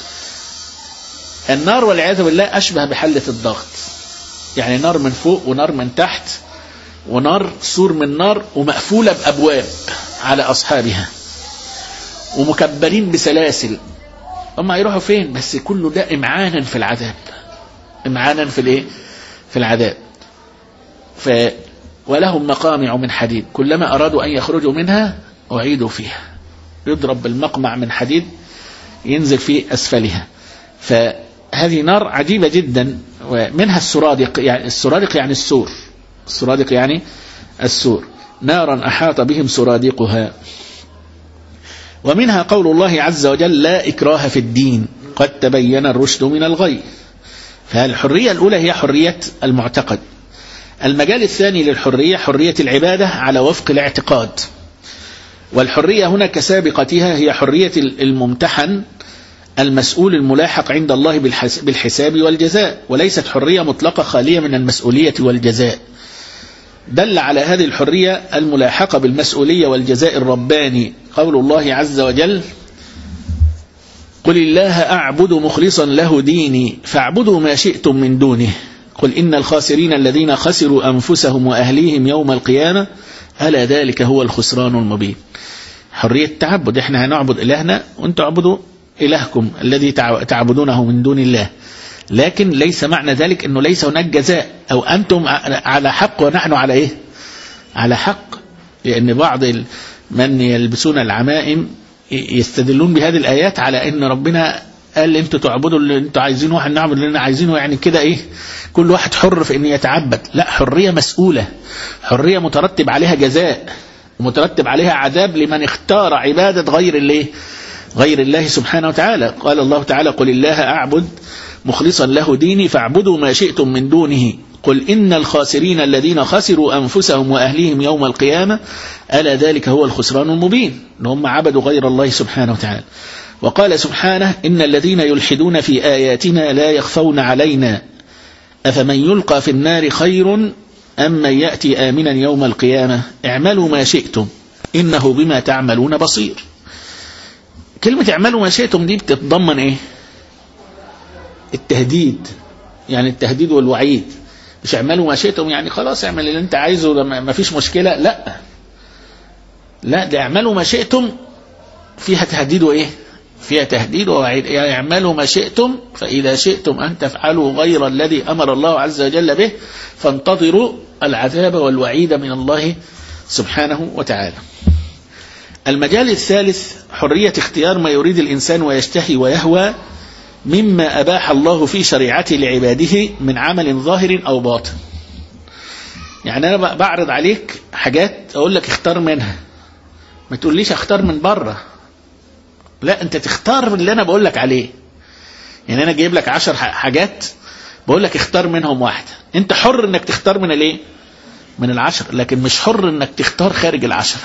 النار والعياذ بالله أشبه بحلة الضغط، يعني نار من فوق ونار من تحت، ونار سور من نار ومقفولة بأبواب على أصحابها، ومكبرين بسلاسل. هم هيروحوا فين؟ بس كله ده إمعانا في العذاب، إمعانا في الايه؟ في العذاب. ف ولهم مقامع من حديد كلما أرادوا أن يخرجوا منها أعيدوا فيها. يضرب بالمقمع من حديد ينزل في أسفلها. فهذه نار عجيبة جدا. ومنها السرادق، يعني السرادق يعني السور، السرادق يعني السور، نارا أحاط بهم سرادقها. ومنها قول الله عز وجل: لا إكراه في الدين قد تبين الرشد من الغي. فالحرية الأولى هي حرية المعتقد. المجال الثاني للحرية حرية العبادة على وفق الاعتقاد. والحرية هنا كسابقتها هي حرية الممتحن المسؤول الملاحق عند الله بالحساب والجزاء، وليست حرية مطلقة خالية من المسؤولية والجزاء. دل على هذه الحرية الملاحقة بالمسؤولية والجزاء الرباني قول الله عز وجل: قل الله أعبد مخلصا له ديني فاعبدوا ما شئتم من دونه قل إن الخاسرين الذين خسروا أنفسهم وأهليهم يوم القيامة ألا ذلك هو الخسران المبين. حرية التعبد، احنا هنعبد إلهنا وانتم اعبدوا إلهكم الذي تعبدونه من دون الله، لكن ليس معنى ذلك أنه ليس هناك جزاء أو أنتم على حق ونحن على إيه؟ على حق. لأن بعض من يلبسون العمائم يستدلون بهذه الآيات على أن ربنا قال أنتوا تعبدوا اللي أنتوا عايزينه واحنا نعبد اللي عايزينه، يعني كده إيه؟ كل واحد حر في أن يتعبد. لا، حرية مسؤولة، حرية مترتب عليها جزاء ومترتب عليها عذاب لمن اختار عبادة غير الله غير الله سبحانه وتعالى. قال الله تعالى: قل الله أعبد مخلصا له ديني فاعبدوا ما شئتم من دونه قل إن الخاسرين الذين خسروا أنفسهم وأهليهم يوم القيامة ألا ذلك هو الخسران المبين، أنهم عبدوا غير الله سبحانه وتعالى. وقال سبحانه: إن الذين يلحدون في آياتنا لا يخفون علينا أفمن يلقى في النار خير أم من يأتي آمنا يوم القيامة اعملوا ما شئتم إنه بما تعملون بصير. كلمة اعملوا ما شئتم دي بتتضمن ايه؟ التهديد، يعني التهديد والوعيد. مش اعملوا ما شئتم يعني خلاص اعمل اللي انت عايزه ما فيش مشكلة، لا لا، ده اعملوا ما شئتم فيها تهديد وايه؟ فيها تهديد ووعيد. يعني اعملوا ما شئتم فإذا شئتم أن تفعلوا غير الذي أمر الله عز وجل به فانتظروا العذاب والوعيد من الله سبحانه وتعالى. المجال الثالث حرية اختيار ما يريد الإنسان ويشتهي ويهوى مما أباح الله في شريعته لعباده من عمل ظاهر أو باطن. يعني أنا بعرض عليك حاجات أقول لك اختار منها، ما تقوليش اختار من بره، لا أنت تختار من اللي أنا بقول لك عليه. يعني أنا جايب لك عشر حاجات بقول لك اختار منهم واحدة، أنت حر أنك تختار من الايه؟ من العشر، لكن مش حر أنك تختار خارج العشر،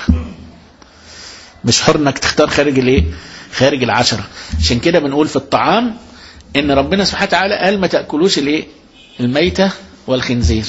مش حر انك تختار خارج الايه؟ خارج العشرة. عشان كده بنقول في الطعام ان ربنا سبحانه وتعالى قال ما تأكلوش الايه؟ الميتة والخنزير.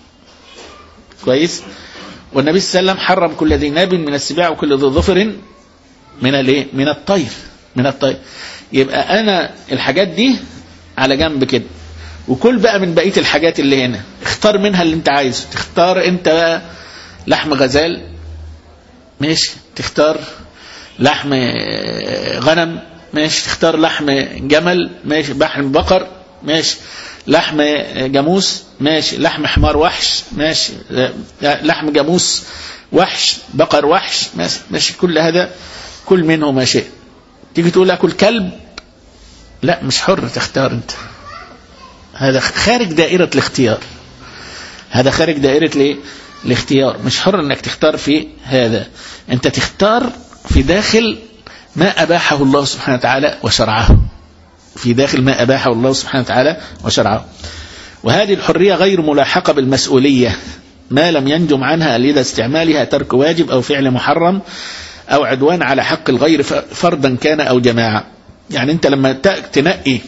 كويس؟ والنبي صلى الله عليه وسلم حرم كل ذي ناب من السباع وكل ذي ظفر من الايه؟ من الطير. من الطير. يبقى انا الحاجات دي على جنب كده، وكل بقى من بقية الحاجات اللي هنا اختار منها اللي انت عايزه. تختار انت بقى لحم غزال ماشي، تختار لحم غنم ماشي، تختار لحم جمل ماشي، لحم بقر ماشي، لحم جاموس ماشي، لحم حمار وحش ماشي، لحم جاموس وحش، بقر وحش ماشي, ماشي. كل هذا كل منه ما شئ. تيجي تقول اكل كلب، لا مش حر، تختار انت. هذا خارج دائرة الاختيار، هذا خارج دائرة ليه؟ الاختيار. مش حر انك تختار في هذا، انت تختار في داخل ما أباحه الله سبحانه وتعالى وشرعه، في داخل ما أباحه الله سبحانه وتعالى وشرعه. وهذه الحرية غير ملاحقة بالمسؤولية ما لم ينجم عنها لدى استعمالها ترك واجب أو فعل محرم أو عدوان على حق الغير فردا كان أو جماعة. يعني انت لما تنقي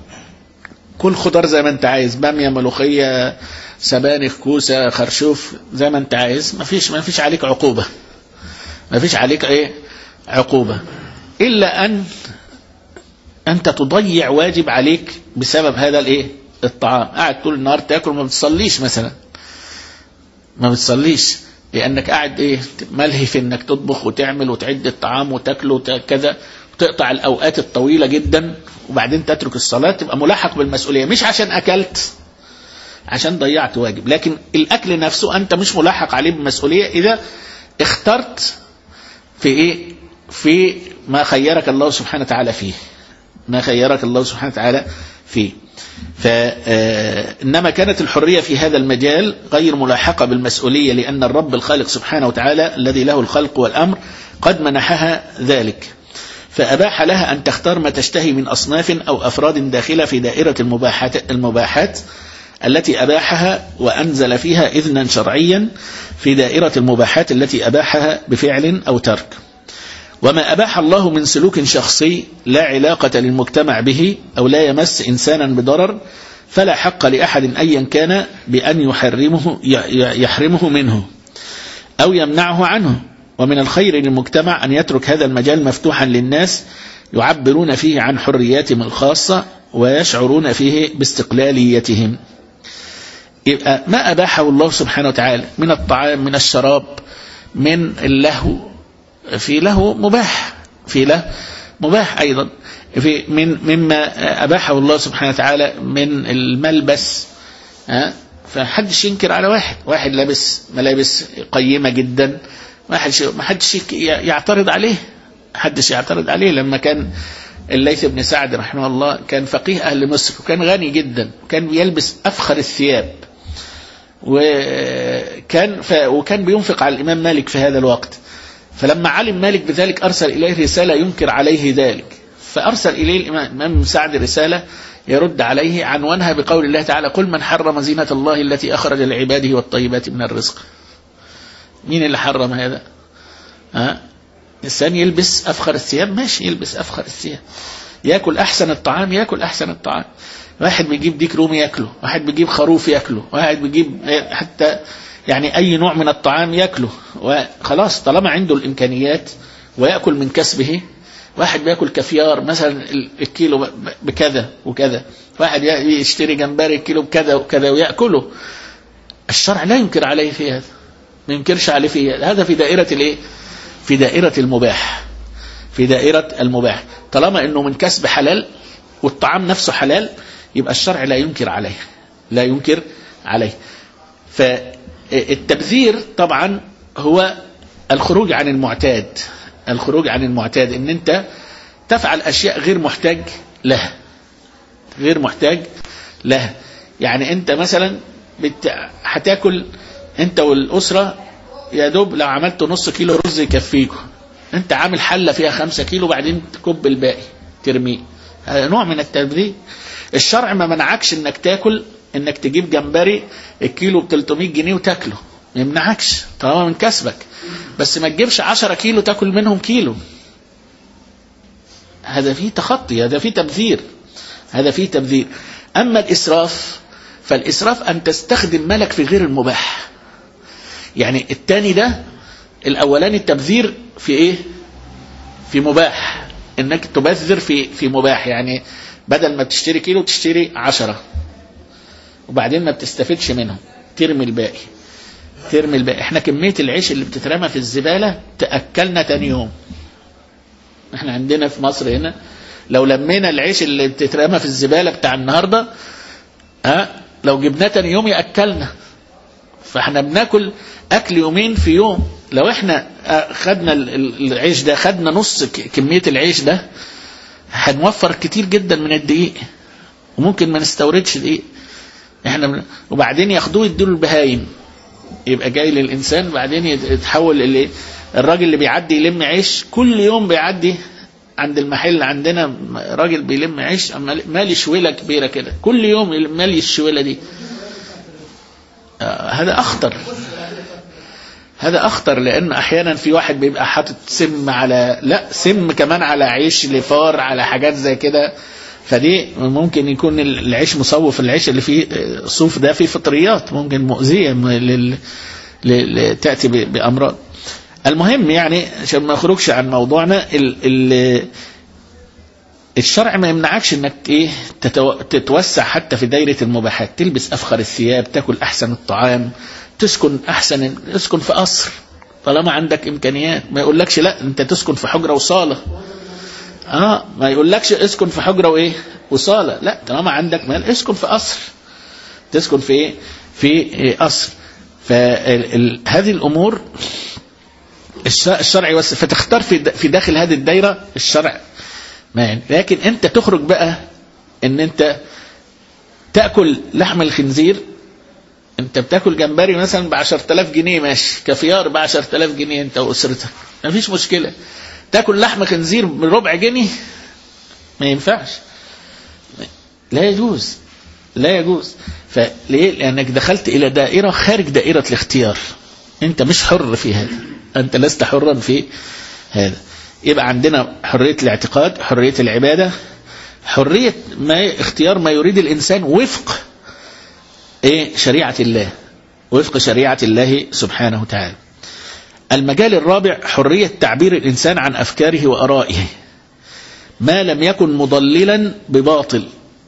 كل خضار زي ما انت عايز، بامية، ملوخية، سبانخ، كوسة، خرشوف، زي ما انت عايز، ما فيش ما فيش عليك عقوبة، ما فيش عليك ايه عقوبة، إلا أن أنت تضيع واجب عليك بسبب هذا الايه الطعام. قاعد طول النهار تاكل ما بتصليش مثلا، ما بتصليش لأنك قاعد ايه ملهي في انك تطبخ وتعمل وتعد الطعام وتاكله كذا، وتقطع الأوقات الطويلة جدا وبعدين تترك الصلاة، تبقى ملاحق بالمسؤولية، مش عشان أكلت، عشان ضيعت واجب. لكن الأكل نفسه أنت مش ملاحق عليه بالمسؤولية إذا اخترت في إيه؟ في ما خيرك الله سبحانه وتعالى فيه، ما خيرك الله سبحانه وتعالى فيه. فإنما كانت الحرية في هذا المجال غير ملاحقة بالمسؤولية، لأن الرب الخالق سبحانه وتعالى الذي له الخلق والأمر قد منحها ذلك، فأباح لها أن تختار ما تشتهي من أصناف أو أفراد داخلة في دائرة المباحات, المباحات التي أباحها وأنزل فيها إذنا شرعيا في دائرة المباحات التي أباحها بفعل أو ترك. وما أباح الله من سلوك شخصي لا علاقة للمجتمع به أو لا يمس إنسانا بضرر فلا حق لأحد أيا كان بأن يحرمه يحرمه منه أو يمنعه عنه. ومن الخير للمجتمع أن يترك هذا المجال مفتوحا للناس يعبرون فيه عن حرياتهم الخاصة ويشعرون فيه باستقلاليتهم. يبقى ما أباحه الله سبحانه وتعالى من الطعام من الشراب من اللهو، في له مباح، في له مباح أيضا، في من مما أباحه الله سبحانه وتعالى من الملبس. ها فحدش ينكر على واحد واحد لابس ملابس قيمة جدا، ما حدش يعترض عليه، حدش يعترض عليه. لما كان الليث بن سعد رحمه الله كان فقيه أهل مصر وكان غني جدا وكان يلبس أفخر الثياب، وكان ف... وكان بينفق على الإمام مالك في هذا الوقت. فلما علم مالك بذلك أرسل إليه رسالة ينكر عليه ذلك، فأرسل إليه الإمام سعد رسالة يرد عليه عنوانها بقول الله تعالى: قل من حرم زينة الله التي أخرج لعباده والطيبات من الرزق. مين اللي حرم هذا؟ ها؟ الإنسان يلبس أفخر الثياب، ماشي يلبس أفخر الثياب، يأكل أحسن الطعام، يأكل أحسن الطعام. واحد بيجيب ديك رومي يأكله، واحد بيجيب خروف يأكله، واحد بيجيب حتى يعني أي نوع من الطعام يأكله، وخلاص طالما عنده الإمكانيات ويأكل من كسبه. واحد بيأكل كافيار مثلا الكيلو بكذا وكذا، واحد يشتري جمبري الكيلو بكذا وكذا ويأكله. الشرع لا ينكر عليه في هذا، ما ينكرش عليه في هذا. هذا في دائرة الايه؟ في دائرة المباح، في دائرة المباح. طالما انه من كسب حلال والطعام نفسه حلال يبقى الشرع لا ينكر عليه، لا ينكر عليه. فالتبذير طبعا هو الخروج عن المعتاد، الخروج عن المعتاد ان انت تفعل اشياء غير محتاج لها، غير محتاج لها. يعني انت مثلا بت... هتاكل انت والاسره يا دوب لو عملت نص كيلو رز يكفيكم، انت عامل حله فيها خمسة كيلو بعدين تكب الباقي ترميه. هذا نوع من التبذير. الشرع ما منعكش انك تاكل، انك تجيب جمبري الكيلو ب ثلاثمائة جنيه وتاكله، ما يمنعكش طالما من كسبك، بس ما تجيبش عشرة كيلو تاكل منهم كيلو. هذا فيه تخطي، هذا فيه تبذير، هذا فيه تبذير. اما الاسراف فالاسراف ان تستخدم مالك في غير المباح. يعني التاني ده الاولاني التبذير في ايه؟ في مباح، انك تبذر في في مباح. يعني بدل ما بتشتري كيلو تشتري عشرة وبعدين ما بتستفدش منهم، ترمي الباقي، ترمي الباقي. احنا كمية العيش اللي بتترمى في الزبالة تأكلنا تاني يوم. احنا عندنا في مصر هنا لو لمينا العيش اللي بتترمى في الزبالة بتاع النهاردة ها لو جبناه تاني يوم يأكلنا. فاحنا بناكل اكل يومين في يوم. لو احنا خدنا العيش ده، خدنا نص كمية العيش ده، هنوفر كتير جدا من الدقيق، وممكن ما نستوردش دقيق احنا. وبعدين ياخدوه يدوا البهايم، يبقى جاي للإنسان بعدين يتحول اللي الراجل اللي بيعدي يلم عيش كل يوم، بيعدي عند المحل عندنا راجل بيلم عيش مالي شويلة كبيرة كده كل يوم مالي الشويلة دي. آه هذا أخطر، هذا أخطر، لأن أحيانا في واحد بيبقى حاطط سم على لا سم كمان على عيش لفار على حاجات زي كده. فدي ممكن يكون العيش مصوف، العيش اللي فيه صوف ده فيه فطريات ممكن مؤذية لل... ل... تأتي بأمراض. المهم يعني عشان ما نخرجش عن موضوعنا، ال... ال... الشرع ما يمنعكش انك ايه تتو... تتوسع حتى في دايرة المباحات، تلبس أفخر الثياب، تاكل أحسن الطعام، تسكن أحسن، تسكن في قصر طالما عندك إمكانيات. ما يقولكش لا أنت تسكن في حجرة وصالة، اه ما يقولكش اسكن في حجرة وايه وصالة، لا طالما عندك مال اسكن في قصر، تسكن في ايه في قصر. فهذه الامور الشرع يوسع، فتختار في في داخل هذه الدايرة الشرع ما يعني. لكن انت تخرج بقى ان انت تأكل لحم الخنزير، انت بتاكل جمبري مثلا بعشرة آلاف جنيه ماشي، كافيار بعشرة آلاف جنيه انت واسرتك ما فيش مشكلة. تاكل لحم خنزير بربع جنيه ما ينفعش، لا يجوز، لا يجوز. فليه؟ لأنك دخلت إلى دائرة خارج دائرة الاختيار، أنت مش حر في هذا، أنت لست حرا في هذا. يبقى عندنا حرية الاعتقاد، حرية العبادة، حرية ما اختيار ما يريد الإنسان وفق إيه شريعة الله، وفق شريعة الله سبحانه وتعالى. المجال الرابع حرية تعبير الإنسان عن أفكاره وأرائه ما لم يكن مضللا بباطل.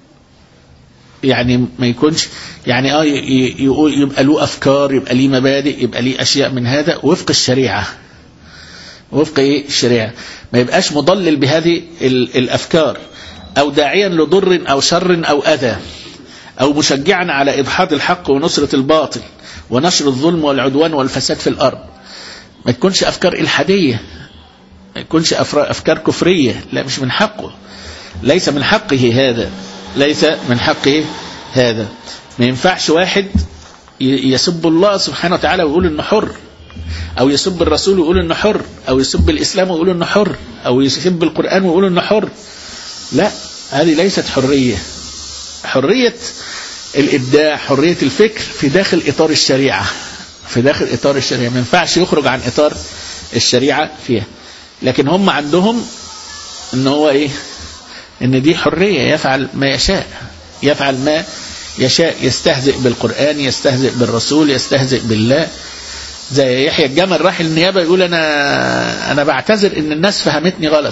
يعني ما يكونش يعني اه يبقى له أفكار، يبقى له مبادئ، يبقى له أشياء من هذا وفق الشريعة، وفق إيه الشريعة، ما يبقاش مضلل بهذه الأفكار أو داعيا لضر أو شر أو أذى أو مشجعا على إدحاض الحق ونصرة الباطل ونشر الظلم والعدوان والفساد في الأرض. ما تكونش أفكار إلحادية، ما يكونش أفكار كفرية، لا مش من حقه، ليس من حقه هذا، ليس من حقه هذا. ما ينفعش واحد يسب الله سبحانه وتعالى ويقول إنه حر، أو يسب الرسول ويقول إنه حر، أو يسب الإسلام ويقول إنه حر، أو يسب القرآن ويقول إنه حر. لا، هذه ليست حرية. حرية الإبداع، حرية الفكر في داخل إطار الشريعة، في داخل إطار الشريعة، ما ينفعش يخرج عن إطار الشريعة فيها. لكن هم عندهم إن هو إيه، إن دي حرية، يفعل ما يشاء، يفعل ما يشاء، يستهزئ بالقرآن، يستهزئ بالرسول، يستهزئ بالله. زي يحيى الجمل راح النيابة يقول أنا أنا بعتذر إن الناس فهمتني غلط.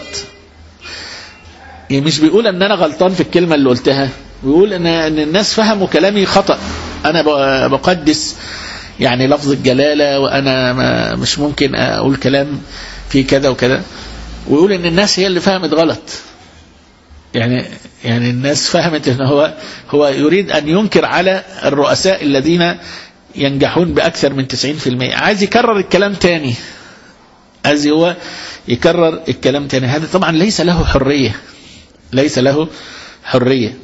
يعني مش بيقول ان انا غلطان في الكلمة اللي قلتها، بيقول ان ان الناس فهموا كلامي خطأ، انا بقدس يعني لفظ الجلالة، وانا ما مش ممكن اقول كلام في كذا وكذا، ويقول ان الناس هي اللي فهمت غلط. يعني يعني الناس فهمت ان هو هو يريد ان ينكر على الرؤساء الذين ينجحون باكثر من تسعين بالمئة، عايز يكرر الكلام تاني، عايز هو يكرر الكلام تاني. هذا طبعا ليس له حرية، ليس له حرية.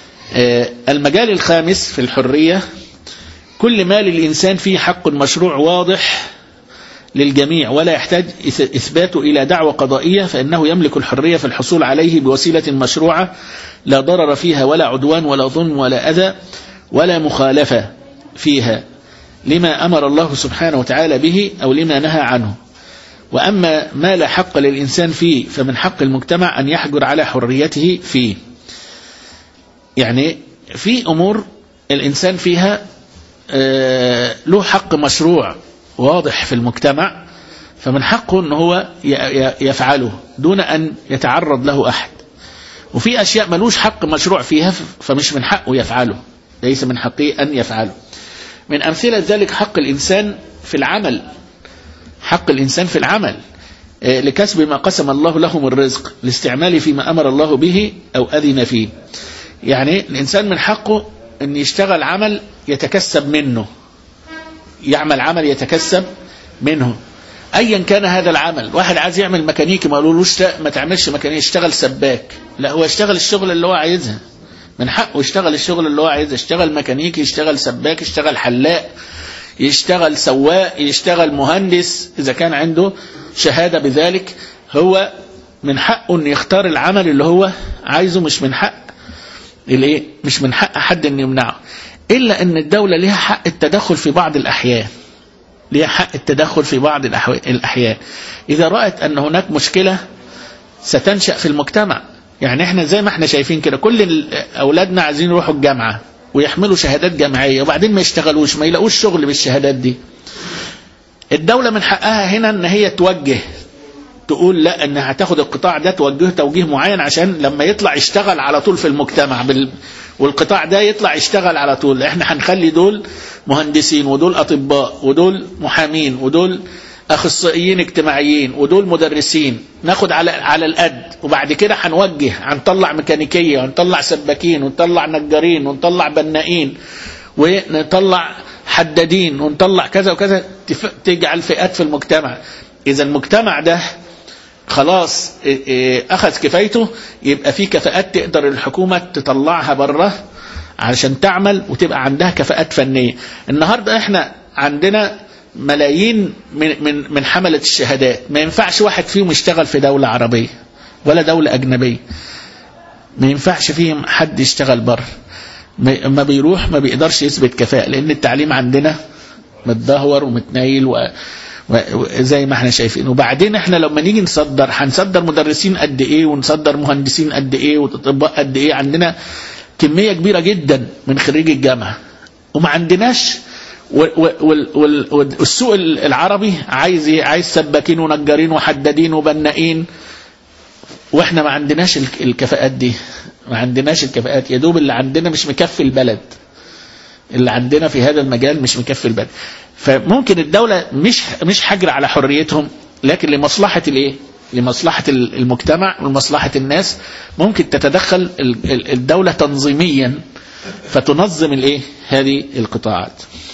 المجال الخامس في الحرية كل ما للإنسان فيه حق مشروع واضح للجميع ولا يحتاج إثباته إلى دعوة قضائية، فإنه يملك الحرية في الحصول عليه بوسيلة مشروعة لا ضرر فيها ولا عدوان ولا ظلم ولا أذى ولا مخالفة فيها لما أمر الله سبحانه وتعالى به أو لما نهى عنه. وأما ما لا حق للإنسان فيه فمن حق المجتمع أن يحجر على حريته فيه. يعني في أمور الإنسان فيها آه له حق مشروع واضح في المجتمع، فمن حقه أنه هو يفعله دون أن يتعرض له أحد. وفي أشياء ملوش حق مشروع فيها فمش من حقه يفعله، ليس من حقه أن يفعله. من أمثلة ذلك حق الإنسان في العمل، حق الإنسان في العمل لكسب ما قسم الله له من رزق لاستعماله فيما أمر الله به أو أذن فيه. يعني الإنسان من حقه أن يشتغل عمل يتكسب منه، يعمل عمل يتكسب منه أيا كان هذا العمل. واحد عايز يعمل ميكانيكي ما قالولوش ما تعملش ميكانيكي، اشتغل سباك، لا هو يشتغل الشغل اللي هو عايزها، من حقه يشتغل الشغل اللي هو عايزه، يشتغل ميكانيكي، يشتغل سباك، يشتغل حلاق، يشتغل سواق، يشتغل مهندس إذا كان عنده شهادة بذلك. هو من حقه أن يختار العمل اللي هو عايزه، مش من حق الايه مش من حق حد أن يمنعه. إلا أن الدولة لها حق التدخل في بعض الأحيان، لها حق التدخل في بعض الأحيان إذا رأت أن هناك مشكلة ستنشأ في المجتمع. يعني احنا زي ما احنا شايفين كده، كل أولادنا عايزين يروحوا الجامعة ويحملوا شهادات جامعية وبعدين ما يشتغلوش، ما يلاقوش شغل بالشهادات دي. الدولة من حقها هنا ان هي توجه، تقول لا انها هتاخد القطاع ده توجهه توجيه معين عشان لما يطلع يشتغل على طول في المجتمع بال... والقطاع ده يطلع يشتغل على طول. احنا هنخلي دول مهندسين ودول اطباء ودول محامين ودول اخصائيين اجتماعيين ودول مدرسين، ناخد على على القد، وبعد كده هنوجه، هنطلع ميكانيكيه ونطلع سباكين ونطلع نجارين ونطلع بنائين ونطلع حدادين ونطلع كذا وكذا، تجعل فئات في المجتمع. اذا المجتمع ده خلاص اخذ كفايته، يبقى في كفاءات تقدر الحكومه تطلعها بره علشان تعمل وتبقى عندها كفاءات فنيه. النهارده احنا عندنا ملايين من من من حملة الشهادات، ما ينفعش واحد فيهم يشتغل في دولة عربية ولا دولة أجنبية، ما ينفعش فيهم حد يشتغل بره. ما بيروح ما بيقدرش يثبت كفاءة، لأن التعليم عندنا متدهور ومتنيل وزي ما احنا شايفين. وبعدين احنا لما نيجي نصدر هنصدر مدرسين قد ايه ونصدر مهندسين قد ايه وأطباء قد ايه، عندنا كمية كبيرة جدا من خريج الجامعة وما عندناش. والسوق العربي عايز ايه؟ عايز سباكين ونجارين وحدادين وبنائين، واحنا ما عندناش الكفاءات دي، ما عندناش الكفاءات. يدوب اللي عندنا مش مكفي البلد، اللي عندنا في هذا المجال مش مكفي البلد. فممكن الدولة مش مش حجر على حريتهم، لكن لمصلحة الايه؟ لمصلحة المجتمع ولمصلحة الناس ممكن تتدخل الدولة تنظيميا فتنظم الايه؟ هذه القطاعات.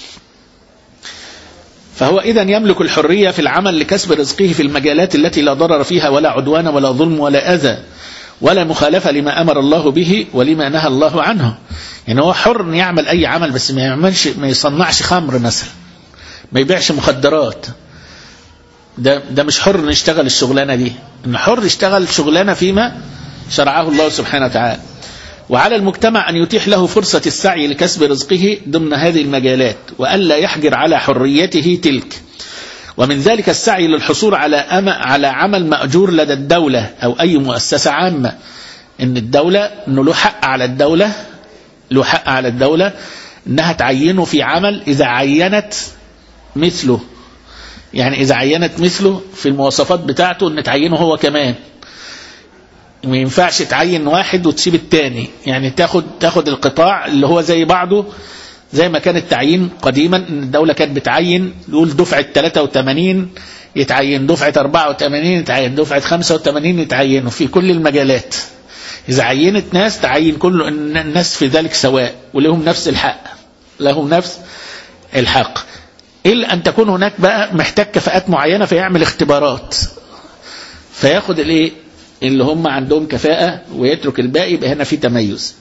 فهو إذا يملك الحرية في العمل لكسب رزقه في المجالات التي لا ضرر فيها ولا عدوان ولا ظلم ولا أذى ولا مخالفة لما أمر الله به ولما نهى الله عنه. يعني هو حر يعمل أي عمل، بس ما يعملش، ما يصنعش خمر مثلا، ما يبيعش مخدرات. ده ده مش حر نشتغل الشغلانة دي، إن حر يشتغل شغلانة فيما شرعه الله سبحانه وتعالى. وعلى المجتمع أن يتيح له فرصة السعي لكسب رزقه ضمن هذه المجالات، وألا يحجر على حريته تلك. ومن ذلك السعي للحصول على أم على عمل مأجور لدى الدولة أو أي مؤسسة عامة. إن الدولة إنه له حق على الدولة، له حق على الدولة إنها تعينه في عمل إذا عينت مثله. يعني إذا عينت مثله في المواصفات بتاعته إن تعينه هو كمان. ما ينفعش تعين واحد وتسيب التاني، يعني تاخد تاخد القطاع اللي هو زي بعضه، زي ما كان التعيين قديما ان الدولة كانت بتعين، يقول دفعة ثلاثة وثمانين يتعين، دفعة أربعة وثمانين يتعين، دفعة خمسة وثمانين يتعينوا في كل المجالات. إذا عينت ناس تعين كل الناس في ذلك سواء ولهم نفس الحق، لهم نفس الحق، إلا أن تكون هناك بقى محتاج كفاءات معينة فيعمل اختبارات فياخد الايه اللي هم عندهم كفاءة ويترك الباقي، يبقى هنا في تميز.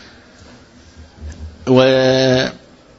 ويقول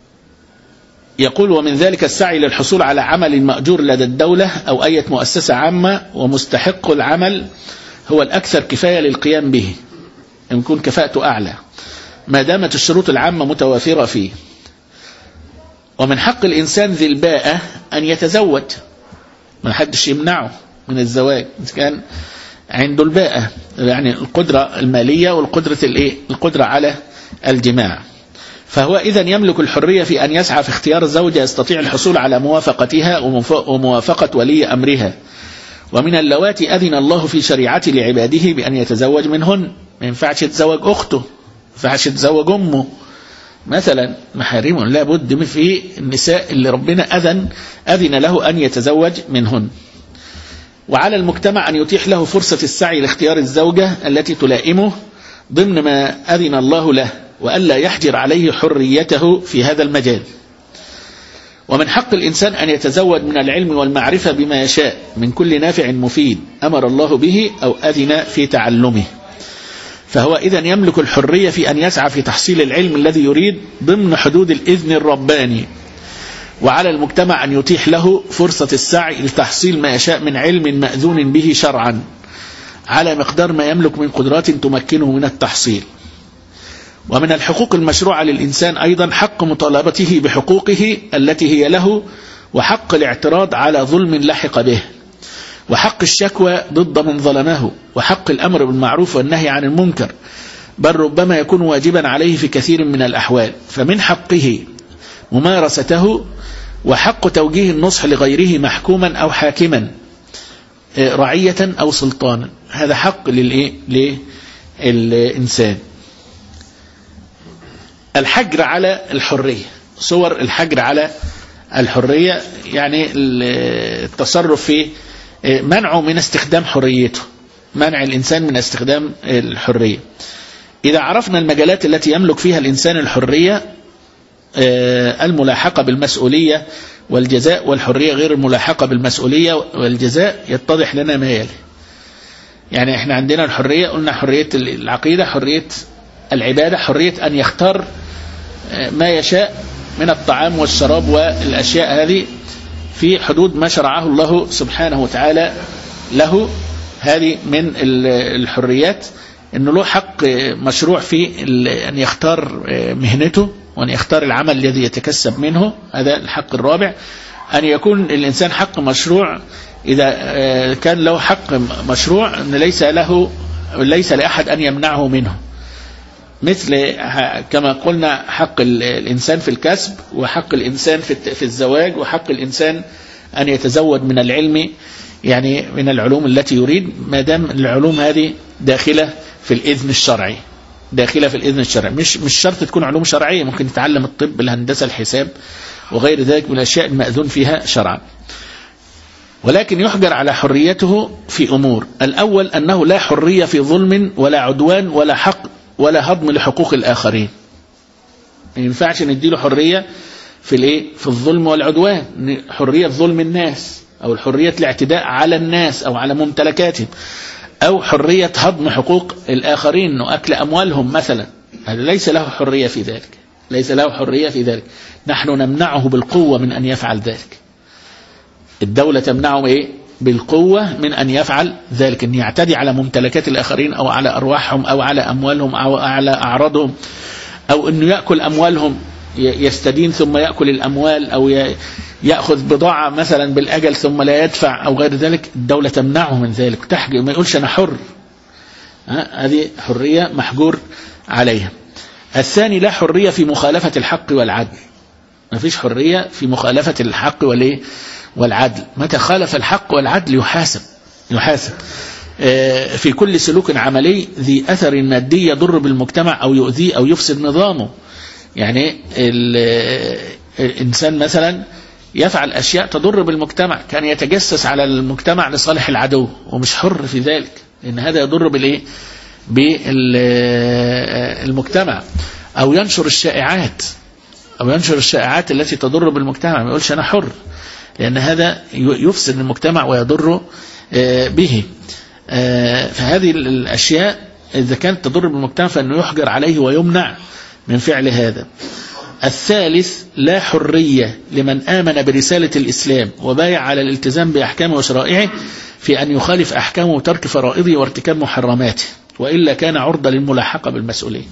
ومن ذلك السعي للحصول على عمل مأجور لدى الدولة أو أي مؤسسة عامة، ومستحق العمل هو الأكثر كفاية للقيام به، يكون كفاءته أعلى ما دامت الشروط العامة متوافرة فيه. ومن حق الإنسان ذي الباءة أن يتزوج، ما حدش يمنعه من الزواج إذا كان عنده الباءة، يعني القدرة المالية والقدرة الايه القدرة على الجماع. فهو إذا يملك الحرية في أن يسعى في اختيار الزوجة يستطيع الحصول على موافقتها وموافقة ولي أمرها. ومن اللواتي أذن الله في شريعته لعباده بأن يتزوج منهن، ما ينفعش يتزوج أخته، ما ينفعش يتزوج أمه مثلا، محارم لا بد في النساء اللي ربنا أذن أذن له أن يتزوج منهن. وعلى المجتمع أن يتيح له فرصة السعي لاختيار الزوجة التي تلائمه ضمن ما أذن الله له، وألا يحجر عليه حريته في هذا المجال. ومن حق الإنسان أن يتزود من العلم والمعرفة بما يشاء من كل نافع مفيد أمر الله به أو أذن في تعلمه. فهو إذا يملك الحرية في أن يسعى في تحصيل العلم الذي يريد ضمن حدود الإذن الرباني. وعلى المجتمع أن يتيح له فرصة السعي لتحصيل ما يشاء من علم مأذون به شرعا على مقدار ما يملك من قدرات تمكنه من التحصيل. ومن الحقوق المشروعة للإنسان أيضا حق مطالبته بحقوقه التي هي له، وحق الاعتراض على ظلم لحق به، وحق الشكوى ضد من ظلمه، وحق الأمر بالمعروف والنهي عن المنكر، بل ربما يكون واجبا عليه في كثير من الأحوال. فمن حقه ممارسته، وحق توجيه النصح لغيره محكوما أو حاكما، رعية أو سلطانا، هذا حق للإيه؟ للإنسان. الحجر على الحرية، صور الحجر على الحرية يعني التصرف في منعه من استخدام حريته، منع الإنسان من استخدام الحرية. إذا عرفنا المجالات التي يملك فيها الإنسان الحرية، الملاحقة بالمسؤولية والجزاء والحرية غير الملاحقة بالمسؤولية والجزاء، يتضح لنا ما يلي. يعني احنا عندنا الحرية، قلنا حرية العقيدة، حرية العبادة، حرية أن يختار ما يشاء من الطعام والشراب والأشياء هذه في حدود ما شرعه الله سبحانه وتعالى له، هذه من الحريات انه له حق مشروع في ان يختار مهنته وان يختار العمل الذي يتكسب منه، هذا الحق الرابع. ان يكون الانسان حق مشروع اذا كان له حق مشروع ان ليس له ليس لاحد ان يمنعه منه، مثل كما قلنا حق الانسان في الكسب، وحق الانسان في الزواج، وحق الانسان ان يتزود من العلم، يعني من العلوم التي يريد، ما دام العلوم هذه داخله في الاذن الشرعي، داخله في الاذن الشرعي، مش مش شرط تكون علوم شرعيه، ممكن يتعلم الطب، الهندسه، الحساب وغير ذلك من الاشياء المأذون فيها شرعا. ولكن يحجر على حريته في امور: الاول انه لا حريه في ظلم ولا عدوان ولا حق ولا هضم لحقوق الاخرين. ما ينفعش نديله حريه في الايه في الظلم والعدوان، حريه ظلم الناس او الحريه الاعتداء على الناس او على ممتلكاتهم، او حريه هضم حقوق الاخرين، انه اكل اموالهم مثلا، هذا ليس له حريه في ذلك، ليس له حريه في ذلك. نحن نمنعه بالقوه من ان يفعل ذلك. الدوله تمنعه ايه؟ بالقوه من ان يفعل ذلك، ان يعتدي على ممتلكات الاخرين او على ارواحهم او على اموالهم او على اعراضهم، او انه ياكل اموالهم، يستدين ثم ياكل الاموال، او ياخذ بضاعه مثلا بالاجل ثم لا يدفع او غير ذلك. الدوله تمنعه من ذلك، تحجر، ما يقولش انا حر، هذه حريه محجور عليها. الثاني لا حريه في مخالفه الحق والعدل، ما فيش حريه في مخالفه الحق والايه والعدل. متى خالف الحق والعدل يحاسب يحاسب في كل سلوك عملي ذي اثر مادي يضر بالمجتمع او يؤذيه او يفسد نظامه. يعني الإنسان مثلا يفعل أشياء تضر بالمجتمع، كان يتجسس على المجتمع لصالح العدو ومش حر في ذلك، لأن هذا يضر بالإيه بالمجتمع. أو ينشر الشائعات أو ينشر الشائعات التي تضر بالمجتمع، ما يقولش أنا حر، لأن هذا يفسد المجتمع ويضر به. فهذه الأشياء إذا كانت تضر بالمجتمع فإنه يحجر عليه ويمنع من فعل هذا. الثالث لا حرية لمن آمن برسالة الإسلام وبايع على الالتزام بأحكامه وشرائعه في أن يخالف أحكامه وترك فرائضه وارتكاب محرماته، وإلا كان عرضة للملاحقة بالمسؤولية.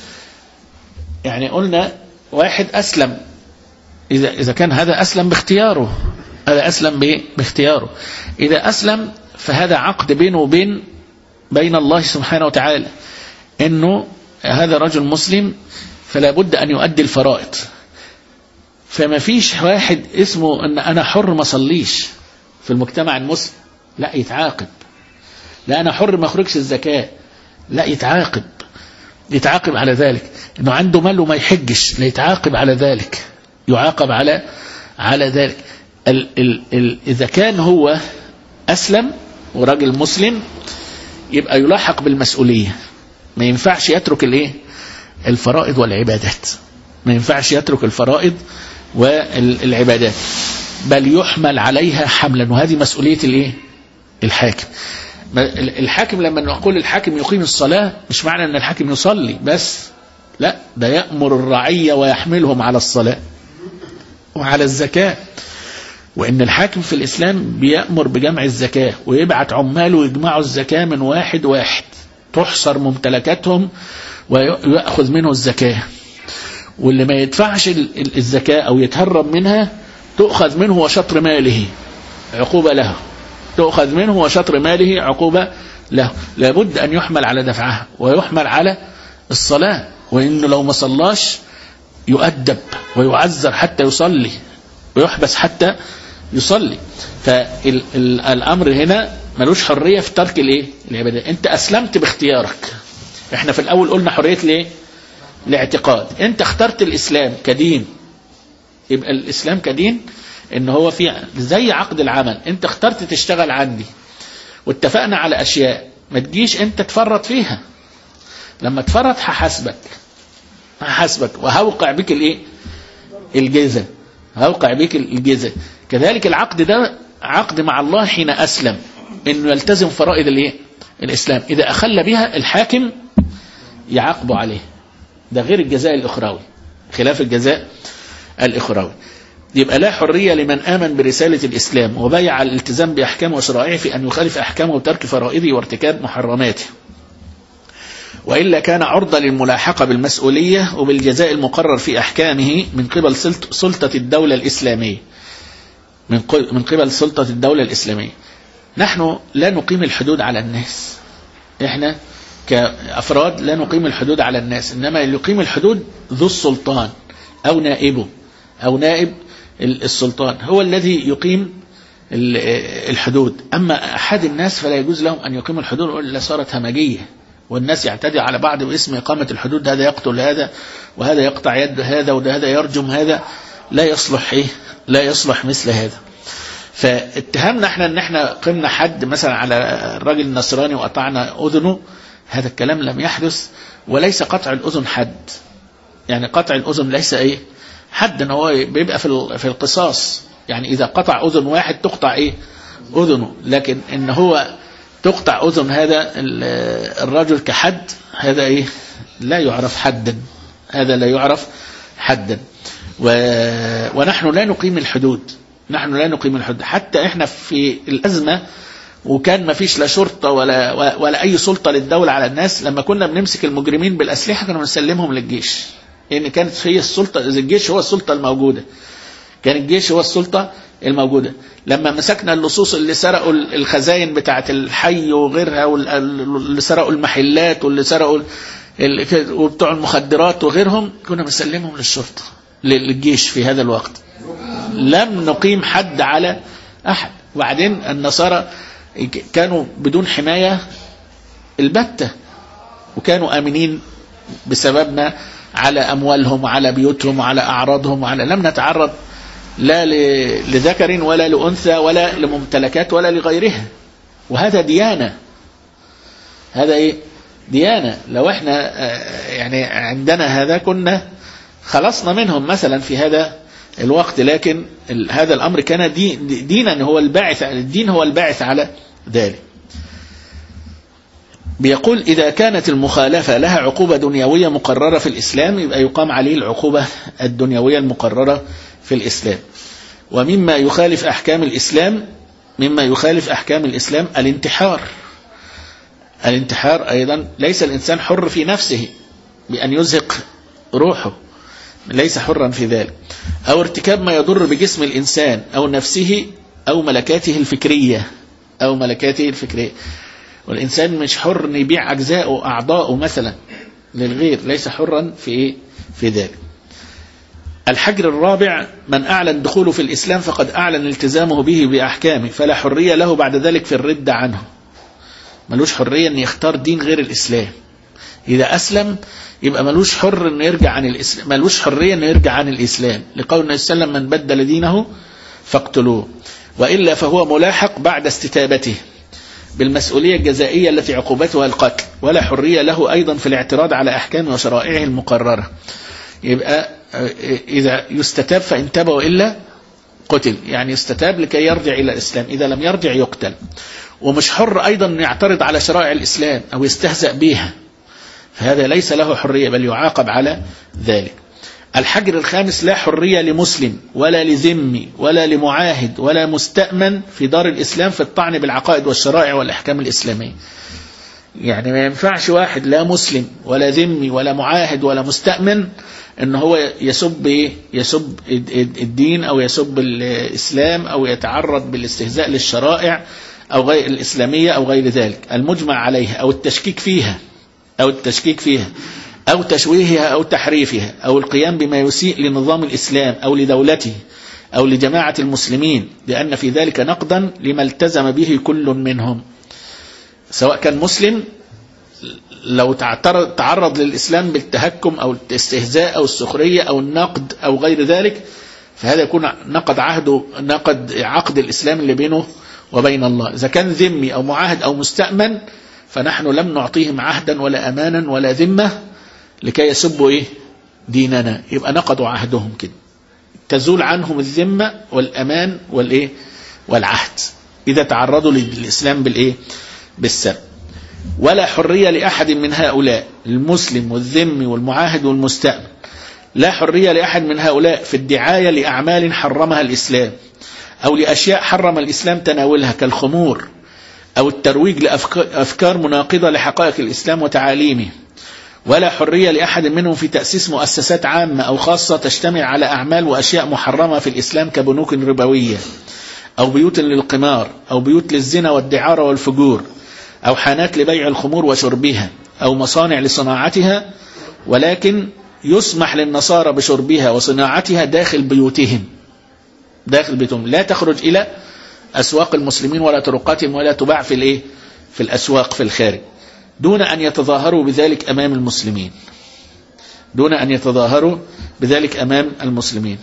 يعني قلنا واحد أسلم، إذا إذا كان هذا أسلم باختياره، هذا أسلم باختياره، إذا أسلم فهذا عقد بينه وبين بين الله سبحانه وتعالى، إنه هذا رجل مسلم فلا بد أن يؤدي الفرائض. فما فيش واحد اسمه أن أنا حر ما صليش في المجتمع المسلم، لا يتعاقب. لا أنا حر ما أخرجش الزكاة، لا يتعاقب يتعاقب على ذلك. إنه عنده مال وما يحجش، لا يتعاقب على ذلك، يعاقب على على ذلك. ال ال ال إذا كان هو أسلم وراجل مسلم يبقى يلاحق بالمسؤولية، ما ينفعش يترك الايه الفرائض والعبادات، ما ينفعش يترك الفرائض والعبادات، بل يحمل عليها حملا، وهذه مسؤولية الايه الحاكم. الحاكم لما نقول الحاكم يقيم الصلاة مش معنى ان الحاكم يصلي بس، لا، ده يأمر الرعية ويحملهم على الصلاة وعلى الزكاة. وإن الحاكم في الإسلام بيأمر بجمع الزكاة ويبعت عماله يجمعوا الزكاة من واحد واحد، تحصر ممتلكاتهم ويأخذ منه الزكاة، واللي ما يدفعش الزكاة أو يتهرب منها تؤخذ منه وشطر ماله عقوبة له، تؤخذ منه وشطر ماله عقوبة له. لابد أن يحمل على دفعها ويحمل على الصلاة، وإنه لو ما صلاش يؤدب ويعذر حتى يصلي ويحبس حتى يصلي. فالأمر هنا ملوش حرية في ترك الايه العبادة. انت اسلمت باختيارك، احنا في الاول قلنا حرية ليه الاعتقاد، انت اخترت الاسلام كدين، يبقى الاسلام كدين ان هو في زي عقد العمل، انت اخترت تشتغل عندي واتفقنا على اشياء، ما تجيش انت تفرط فيها، لما تفرط هحاسبك هحاسبك وهوقع بك الايه الجزاء، هوقع بك الجزاء. كذلك العقد ده عقد مع الله حين أسلم، إنه يلتزم فرائض الايه الإسلام، إذا أخل بها الحاكم يعاقبه عليه، ده غير الجزاء الأخروي، خلاف الجزاء الأخروي. يبقى لا حرية لمن آمن برسالة الإسلام وبايع على الالتزام بأحكامه وشرائعه في أن يخالف أحكامه وترك فرائضه وارتكاب محرماته. وإلا كان عرضة للملاحقة بالمسؤولية وبالجزاء المقرر في أحكامه من قبل سلطة الدولة الإسلامية من قبل سلطة الدولة الإسلامية. نحن لا نقيم الحدود على الناس، إحنا كأفراد لا نقيم الحدود على الناس، إنما اللي يقيم الحدود ذو السلطان أو نائبه أو نائب السلطان هو الذي يقيم الحدود. أما أحد الناس فلا يجوز لهم أن يقيموا الحدود إلا صارت همجية والناس يعتدي على بعض باسم إقامة الحدود، هذا يقتل هذا وهذا يقطع يد هذا وهذا يرجم هذا، لا يصلح إيه لا يصلح مثل هذا. فاتهمنا احنا ان احنا قمنا حد مثلا على الراجل النصراني وقطعنا اذنه، هذا الكلام لم يحدث، وليس قطع الاذن حد، يعني قطع الاذن ليس ايه حد، ان هو بيبقى في في القصاص، يعني اذا قطع اذن واحد تقطع ايه اذنه، لكن ان هو تقطع اذن هذا الرجل كحد، هذا ايه لا يعرف حدا، هذا لا يعرف حدا. ونحن لا نقيم الحدود، نحن لا نقيم الحدود. حتى احنا في الأزمة وكان ما فيش لا شرطة ولا ولا أي سلطة للدولة على الناس، لما كنا بنمسك المجرمين بالأسلحة كنا بنسلمهم للجيش، لأن يعني كانت هي السلطة، الجيش هو السلطة الموجودة، كان الجيش هو السلطة الموجودة. لما مسكنا اللصوص اللي سرقوا الخزاين بتاعة الحي وغيرها، واللي سرقوا المحلات واللي سرقوا وبتوع المخدرات وغيرهم، كنا بنسلمهم للشرطة للجيش في هذا الوقت، لم نقيم حد على أحد. وبعدين النصارى كانوا بدون حماية البتة، وكانوا آمنين بسببنا على أموالهم وعلى بيوتهم وعلى أعراضهم، وعلى لم نتعرض لا لذكر ولا لأنثى ولا لممتلكات ولا لغيرها. وهذا ديانة، هذا إيه ديانة. لو احنا يعني عندنا هذا كنا خلصنا منهم مثلا في هذا الوقت، لكن هذا الأمر كان دي دينا، هو الباعث، الدين هو الباعث على ذلك. بيقول إذا كانت المخالفة لها عقوبة دنيوية مقررة في الإسلام يبقى يقام عليه العقوبة الدنيوية المقررة في الإسلام. ومما يخالف أحكام الإسلام مما يخالف أحكام الإسلام الانتحار. الانتحار أيضا ليس الإنسان حر في نفسه بأن يزهق روحه، ليس حرا في ذلك. أو ارتكاب ما يضر بجسم الإنسان أو نفسه أو ملكاته الفكرية أو ملكاته الفكرية. والإنسان مش حر أن يبيع أجزاءه أعضاءه مثلا للغير، ليس حرا في في ذلك. الحجر الرابع من أعلن دخوله في الإسلام فقد أعلن التزامه به بأحكامه، فلا حرية له بعد ذلك في الردة عنه. ملوش حرية أن يختار دين غير الإسلام. إذا أسلم يبقى ملوش حر أن يرجع عن الإسلام، ملوش حرية أن يرجع عن الإسلام، لقول النبي صلى الله عليه وسلم من بدل دينه فاقتلوه، وإلا فهو ملاحق بعد استتابته بالمسؤولية الجزائية التي عقوبتها القتل، ولا حرية له أيضا في الاعتراض على أحكام وشرائعه المقررة. يبقى إذا يستتاب فإن تاب وإلا قتل، يعني يستتاب لكي يرجع إلى الإسلام، إذا لم يرجع يقتل. ومش حر أيضا أن يعترض على شرائع الإسلام أو يستهزأ بها، فهذا ليس له حرية بل يعاقب على ذلك. الحجر الخامس لا حرية لمسلم ولا لذمي ولا لمعاهد ولا مستأمن في دار الإسلام في الطعن بالعقائد والشرائع والأحكام الإسلامية. يعني ما ينفعش واحد لا مسلم ولا ذمي ولا معاهد ولا مستأمن ان هو يسب يسب الدين او يسب الإسلام او يتعرض بالاستهزاء للشرائع او غير الإسلامية او غير ذلك المجمع عليها، او التشكيك فيها او التشكيك فيها أو تشويهها أو تحريفها، أو القيام بما يسيء لنظام الإسلام أو لدولته أو لجماعة المسلمين، لأن في ذلك نقدا لما التزم به كل منهم. سواء كان مسلم لو تعرض للإسلام بالتهكم أو الاستهزاء أو السخرية أو النقد أو غير ذلك، فهذا يكون نقد عهده، نقد عقد الإسلام اللي بينه وبين الله. إذا كان ذمي أو معاهد أو مستأمن فنحن لم نعطيهم عهدا ولا أمانا ولا ذمة لكي يسبوا إيه ديننا، يبقى نقضوا عهدهم كده، تزول عنهم الذمة والأمان والإيه والعهد إذا تعرضوا للإسلام بالإيه بالسب. ولا حرية لأحد من هؤلاء المسلم والذمي والمعاهد والمستأمن، لا حرية لأحد من هؤلاء في الدعاية لأعمال حرمها الإسلام أو لأشياء حرم الإسلام تناولها كالخمور، أو الترويج لأفكار مناقضة لحقائق الإسلام وتعاليمه، ولا حرية لأحد منهم في تأسيس مؤسسات عامة أو خاصة تشتمل على أعمال وأشياء محرمة في الإسلام كبنوك ربوية أو بيوت للقمار أو بيوت للزنا والدعارة والفجور أو حانات لبيع الخمور وشربها أو مصانع لصناعتها، ولكن يسمح للنصارى بشربها وصناعتها داخل بيوتهم داخل بيوتهم، لا تخرج إلى أسواق المسلمين ولا طرقاتهم ولا تباع في الإيه في الأسواق في الخارج، دون أن يتظاهروا بذلك أمام المسلمين دون أن يتظاهروا بذلك أمام المسلمين.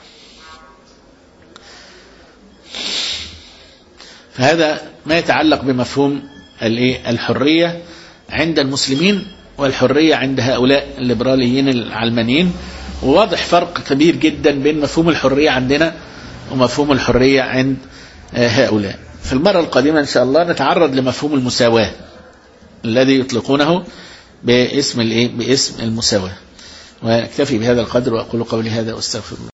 فهذا ما يتعلق بمفهوم الحرية عند المسلمين والحرية عند هؤلاء الليبراليين العلمانيين. وواضح فرق كبير جدا بين مفهوم الحرية عندنا ومفهوم الحرية عند هؤلاء. في المرة القادمة إن شاء الله نتعرض لمفهوم المساواة الذي يطلقونه باسم الايه باسم المساواة. ونكتفي بهذا القدر وأقول قولي هذا واستغفر الله.